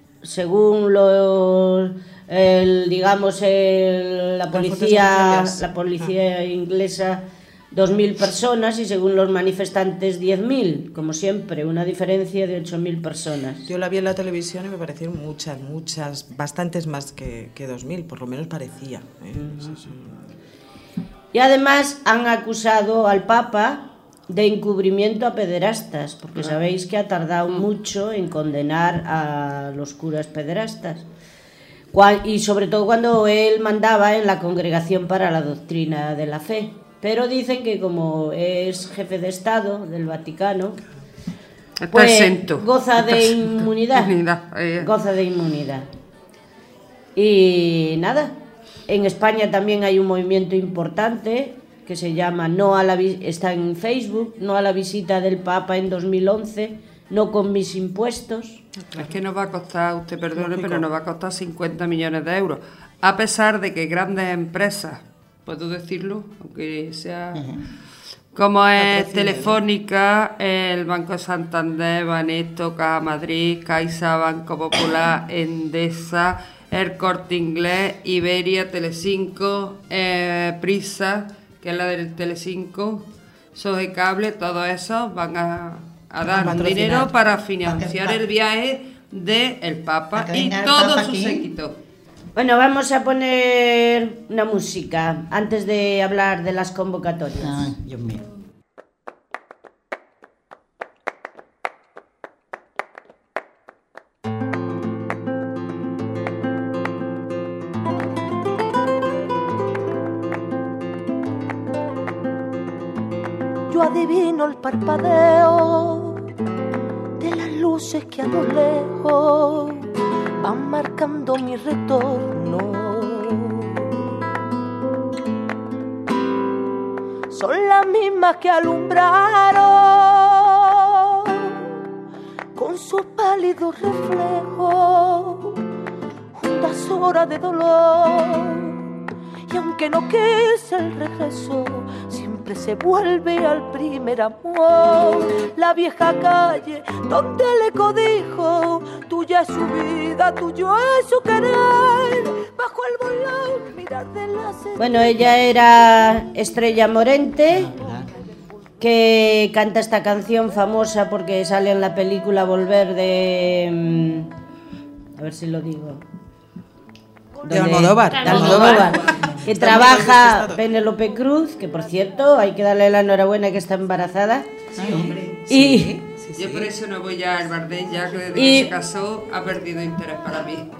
la policía inglesa 2.000 personas y según los manifestantes 10.000, como siempre, una diferencia de 8.000 personas. Yo la vi en la televisión y me parecieron muchas, bastantes más que 2.000, por lo menos parecía. ¿eh? Sí, sí. Y además han acusado al Papa de encubrimiento a pederastas, porque sabéis que ha tardado mucho en condenar a los curas pederastas. Y sobre todo cuando él mandaba en la Congregación para la Doctrina de la Fe. Pero dicen que como es jefe de Estado del Vaticano, pues exento. Goza de inmunidad. Goza de inmunidad. Y nada, en España también hay un movimiento importante que se llama está en Facebook, no a la visita del Papa en 2011, no con mis impuestos. Es que nos va a costar, usted perdone, pero nos va a costar 50 millones de euros. A pesar de que grandes empresas, puedo decirlo, aunque sea como es Telefónica, el Banco Santander, Banesto, Caja Madrid, Caixa, Banco Popular, Endesa, el Corte Inglés, Iberia, Telecinco, Prisa, que es la del Telecinco, Sogecable, todo eso van a dar un dinero para financiar el viaje del Papa y todo su séquito. Bueno, vamos a poner una música antes de hablar de las convocatorias. Ay, Dios mío. Yo adivino el parpadeo de las luces que a lo lejos van marcando mi retorno. Son las mismas que alumbraron con sus pálidos reflejos juntas horas de dolor. Y aunque no quise el regreso, siempre se vuelve al primer amor. La vieja calle donde el eco dijo: tuya es su vida, tuyo es su querer. Bajo el volón, mirar de las estrellas. Bueno, ella era Estrella Morente, que canta esta canción famosa porque sale en la película Volver de... a ver si lo digo... De Almodóvar. Que trabaja Penélope Cruz, que por cierto hay que darle la enhorabuena que está embarazada. Sí, hombre. Y yo por eso no voy ya al Bardén, ya que desde que se casó ha perdido interés para mí.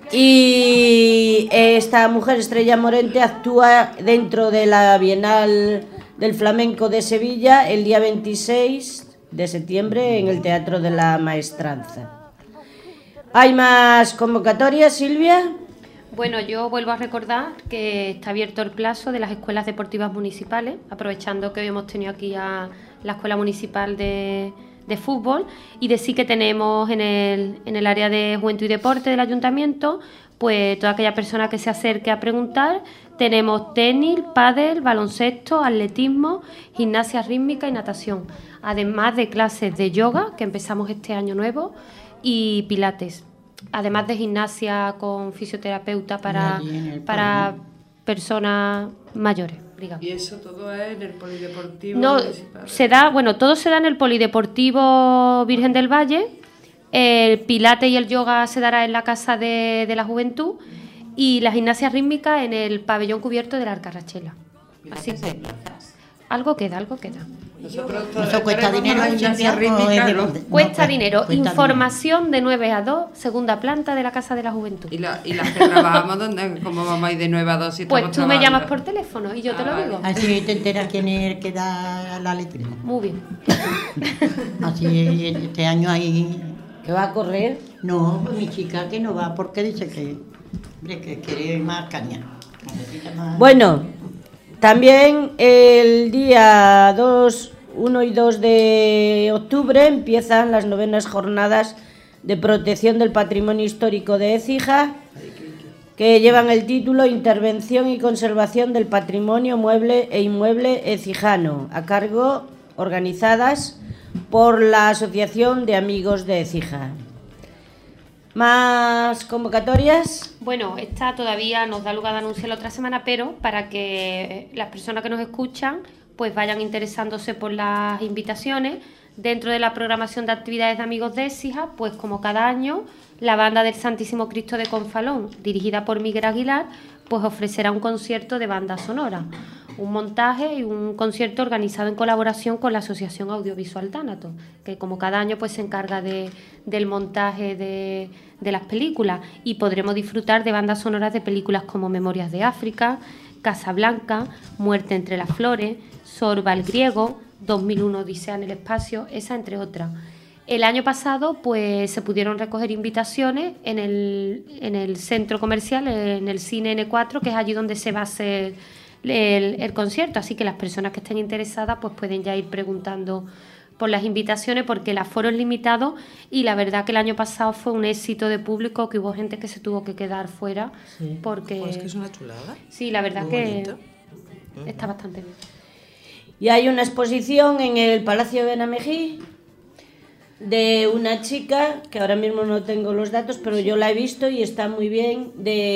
Y esta mujer, Estrella Morente, actúa dentro de la Bienal del Flamenco de Sevilla el día 26 de septiembre en el Teatro de la Maestranza. ¿Hay más convocatorias, Silvia? Bueno, yo vuelvo a recordar que está abierto el plazo de las escuelas deportivas municipales, aprovechando que hoy hemos tenido aquí a la Escuela Municipal de Fútbol, y decir que tenemos en el área de Juventud y Deporte del Ayuntamiento, pues toda aquella persona que se acerque a preguntar. Tenemos tenis, pádel, baloncesto, atletismo, gimnasia rítmica y natación, además de clases de yoga, que empezamos este año nuevo, y pilates. Además de gimnasia con fisioterapeuta para personas mayores, digamos. ¿Y eso todo es en el Polideportivo No, municipal? Todo se da en el Polideportivo Virgen del Valle. El pilates y el yoga se dará en la Casa de la Juventud, y la gimnasia rítmica en el pabellón cubierto de la Alcarrachela. Así que algo queda. Eso cuesta dinero. Cuesta dinero. Información de 9 a 2, segunda planta de la Casa de la Juventud. ¿Y las que trabajamos dónde? ¿Cómo vamos a ir de 9 a 2 si pues estamos tú me trabajando? llamas por teléfono y yo te lo digo. Así te enteras quién es el que da la letra. Muy bien. Así este año hay... ¿Que va a correr? No, pues mi chica que no va porque dice que quiere más caña. Más... Bueno, también el día 1 y 2 de octubre empiezan las 9ª jornadas de protección del patrimonio histórico de Écija, que llevan el título Intervención y conservación del patrimonio mueble e inmueble ecijano, a cargo organizadas por la Asociación de Amigos de Écija. ¿Más convocatorias? Bueno, esta todavía nos da lugar a anunciar la otra semana, pero para que las personas que nos escuchan pues vayan interesándose por las invitaciones. Dentro de la programación de actividades de Amigos de Écija, pues como cada año, la Banda del Santísimo Cristo de Confalón, dirigida por Miguel Aguilar, pues ofrecerá un concierto de banda sonora. un montaje y un concierto organizado en colaboración con la Asociación Audiovisual Tánato, que como cada año pues se encarga del montaje de las películas, y podremos disfrutar de bandas sonoras de películas como Memorias de África, Casablanca, Muerte entre las flores, Sorba el griego, 2001 Odisea en el espacio, esa entre otras. El año pasado pues se pudieron recoger invitaciones en el centro comercial, en el Cine N4, que es allí donde se va a hacer el concierto, así que las personas que estén interesadas pues pueden ya ir preguntando por las invitaciones, porque el aforo es limitado y la verdad que el año pasado fue un éxito de público, que hubo gente que se tuvo que quedar fuera, sí, porque pues que es una chulada. Sí, la verdad muy que bonito. Está bastante bien. Y hay una exposición en el Palacio de Benamejí de una chica, que ahora mismo no tengo los datos, pero yo la he visto y está muy bien,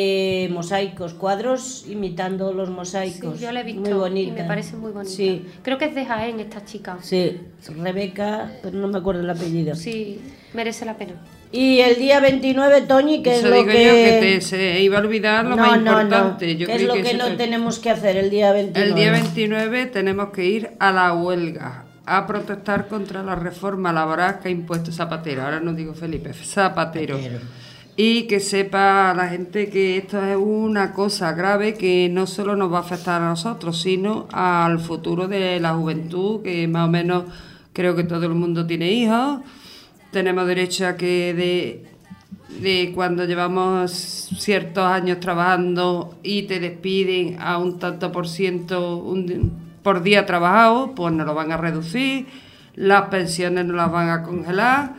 de mosaicos, cuadros imitando los mosaicos. Sí, yo la he visto muy bonita. y me parece muy bonita. Sí. Creo que es de Jaén esta chica. Sí, Rebeca, pero no me acuerdo el apellido. Sí, merece la pena. Y el día 29, Toñi, que Eso es lo digo que... yo, que se iba a olvidar lo más importante. Yo ¿Qué es creí lo que eso no tenemos que hacer el día 29? El día 29 tenemos que ir a la huelga, a protestar contra la reforma laboral que ha impuesto Zapatero. Ahora no digo Felipe, Zapatero. Y que sepa la gente que esto es una cosa grave que no solo nos va a afectar a nosotros, sino al futuro de la juventud, que más o menos creo que todo el mundo tiene hijos. Tenemos derecho a que de cuando llevamos ciertos años trabajando y te despiden a un tanto por ciento por día trabajado, pues nos lo van a reducir, las pensiones nos las van a congelar,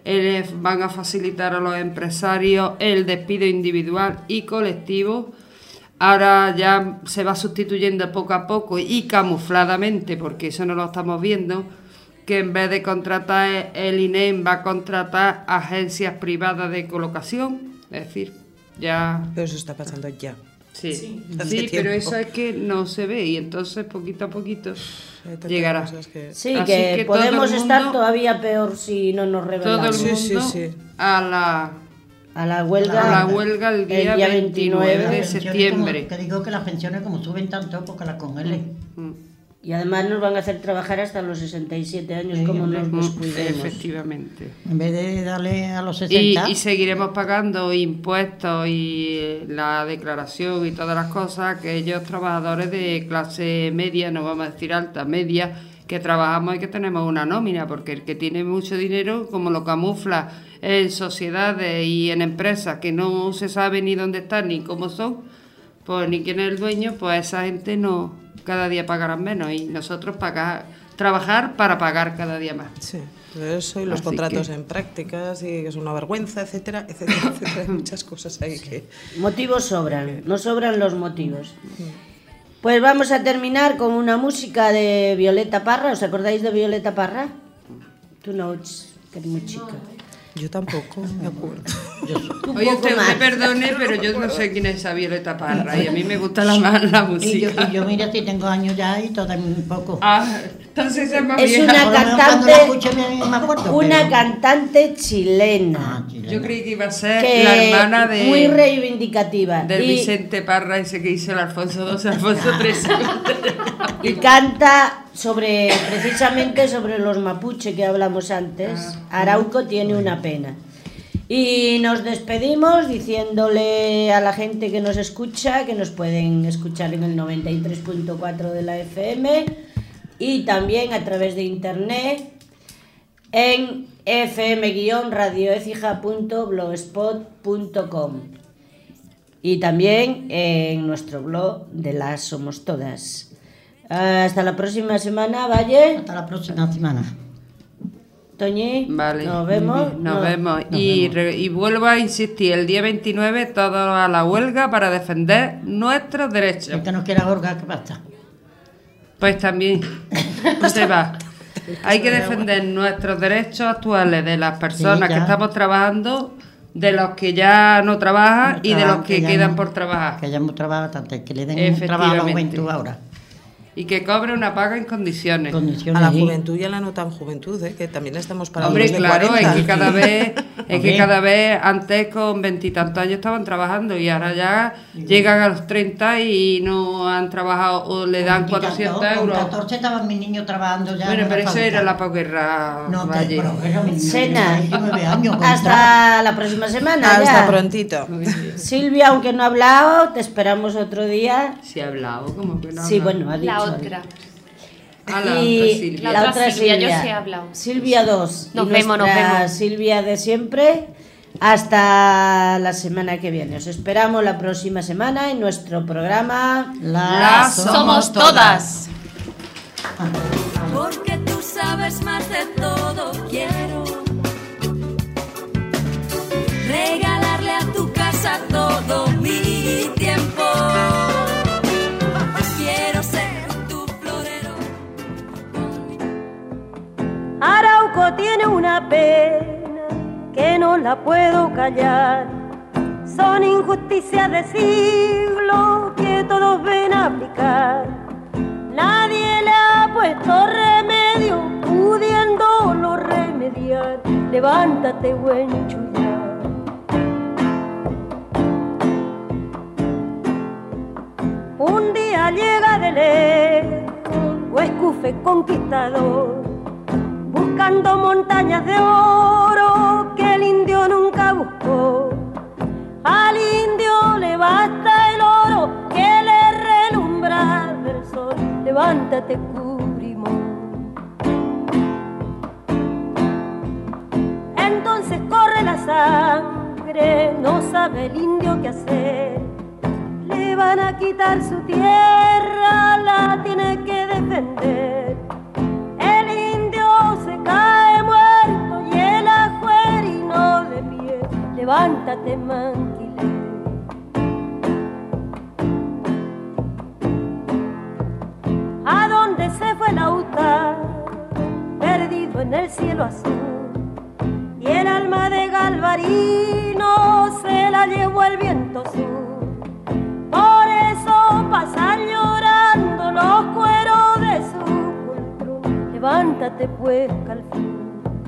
van a facilitar a los empresarios el despido individual y colectivo. Ahora ya se va sustituyendo poco a poco y camufladamente, porque eso no lo estamos viendo, que en vez de contratar el INEM va a contratar agencias privadas de colocación, es decir, ya... Pero eso está pasando ya. Sí, pero eso es que no se ve y entonces poquito a poquito llegará. Sí, que podemos estar todavía peor si no nos rebelamos. Todo el mundo a la huelga el día 29 de septiembre. Que digo que las pensiones como suben tanto porque las congelen. Y además nos van a hacer trabajar hasta los 67 años, como nos descuidemos. Efectivamente. En vez de darle a los 60. Y seguiremos pagando impuestos y la declaración y todas las cosas, aquellos trabajadores de clase media, no vamos a decir alta, media, que trabajamos y que tenemos una nómina, porque el que tiene mucho dinero, como lo camufla en sociedades y en empresas que no se sabe ni dónde están ni cómo son, pues ni quién es el dueño, pues esa gente no... cada día pagarán menos y nosotros trabajar para pagar cada día más. Sí, eso y los contratos en prácticas y que es una vergüenza, etcétera, etcétera, etcétera, hay muchas cosas ahí que... Motivos sobran, no sobran los motivos. Pues vamos a terminar con una música de Violeta Parra. ¿Os acordáis de Violeta Parra? Tú no, que eres muy chica. Yo tampoco me acuerdo. Oye, usted me perdone, pero yo no sé quién es esa Violeta Parra y a mí me gusta la música. Y yo mira, si tengo años ya y todavía un poco. Entonces es más es vieja. una cantante chilena. Yo creí que iba a ser la hermana de... muy reivindicativa. Del Vicente Parra, ese que hizo el Alfonso II, Alfonso III. Y canta precisamente sobre los mapuche que hablamos antes. Arauco tiene una pena. Y nos despedimos diciéndole a la gente que nos escucha que nos pueden escuchar en el 93.4 de la FM y también a través de internet en fm-radioecija.blogspot.com y también en nuestro blog de Las Somos Todas. Hasta la próxima semana, Valle. Hasta la próxima semana. Toñi, vale. Nos vemos. Nos vemos. Y vuelvo a insistir, el día 29 todos a la huelga para defender nuestros derechos. El que no quiera huelga, ¿qué pasa? Pues también se va. Hay que defender nuestros derechos actuales de las personas que estamos trabajando, de los que ya no trabajan y de los que quedan por trabajar. Que ya hemos trabajado tanto, que le den un trabajo a la juventud ahora. y que cobre una paga en condiciones. A la juventud y a la no tan juventud, que también estamos para Hombre, los de claro, 40. es que cada vez antes con 20 y tantos años estaban trabajando y ahora ya llegan a los 30 y no han trabajado o le dan 400 euros. Con 14 estaban mis niños trabajando ya. Bueno, pero eso era la posguerra. No, Valle. Cena, hasta la próxima semana. Hasta ya. prontito. Silvia, aunque no ha hablado, te esperamos otro día. Sí ha hablado, como que no ha Sí, hablado. bueno, ha dicho. La otra. Ah, la Y otra Silvia. la otra Silvia. yo sí he hablado. Silvia 2. Nos y vemos, nos nuestra vemos. Silvia de siempre. Hasta la semana que viene. Os esperamos la próxima semana en nuestro programa Las somos todas. Porque tú sabes más de todo, quiero regalarle a tu casa todo mi tiempo. Quiero ser tu florero. Arauco tiene una pena que no la puedo callar. Son injusticias de siglo que todos ven aplicar. Nadie le ha puesto remedio, pudiéndolo remediar. Levántate, buen chullar. Un día llega de lejos, Huescufe conquistador, buscando montañas de oro que el indio nunca buscó. Al indio le basta el oro que le relumbra del sol. Levántate, cubrimón. Entonces corre la sangre, no sabe el indio qué hacer. Le van a quitar su tierra, la tiene que defender. El indio se cae muerto y el ajuerino de pie. Levántate, manquilé. ¿A dónde se fue el autar? Perdido en el cielo azul. Y el alma de Galvarino se la llevó el viento sur. Por eso pasan llorando los cueros de su poltrón. Levántate pues, Calfín.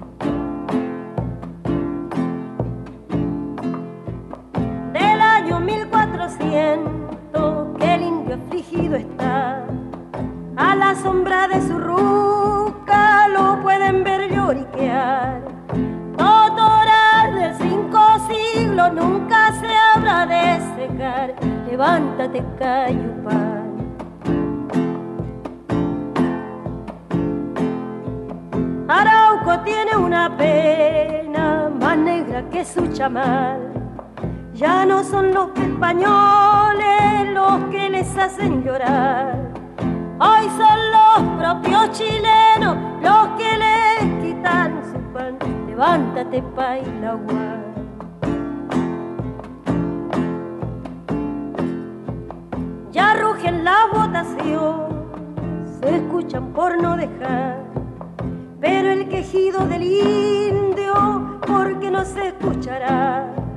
Del año 1400 que el indio afligido está, a la sombra de su ruca lo pueden ver lloriquear. Totoral del 5 siglos nunca se habrá de secar. Levántate, Cayupán. Arauco tiene una pena más negra que su chamal. Ya no son los españoles los que les hacen llorar. Hoy son los propios chilenos los que les quitan su pan. Levántate, Pailaguá. Ya rugen la votación, se escuchan por no dejar. Pero el quejido del indio, porque no se escuchará.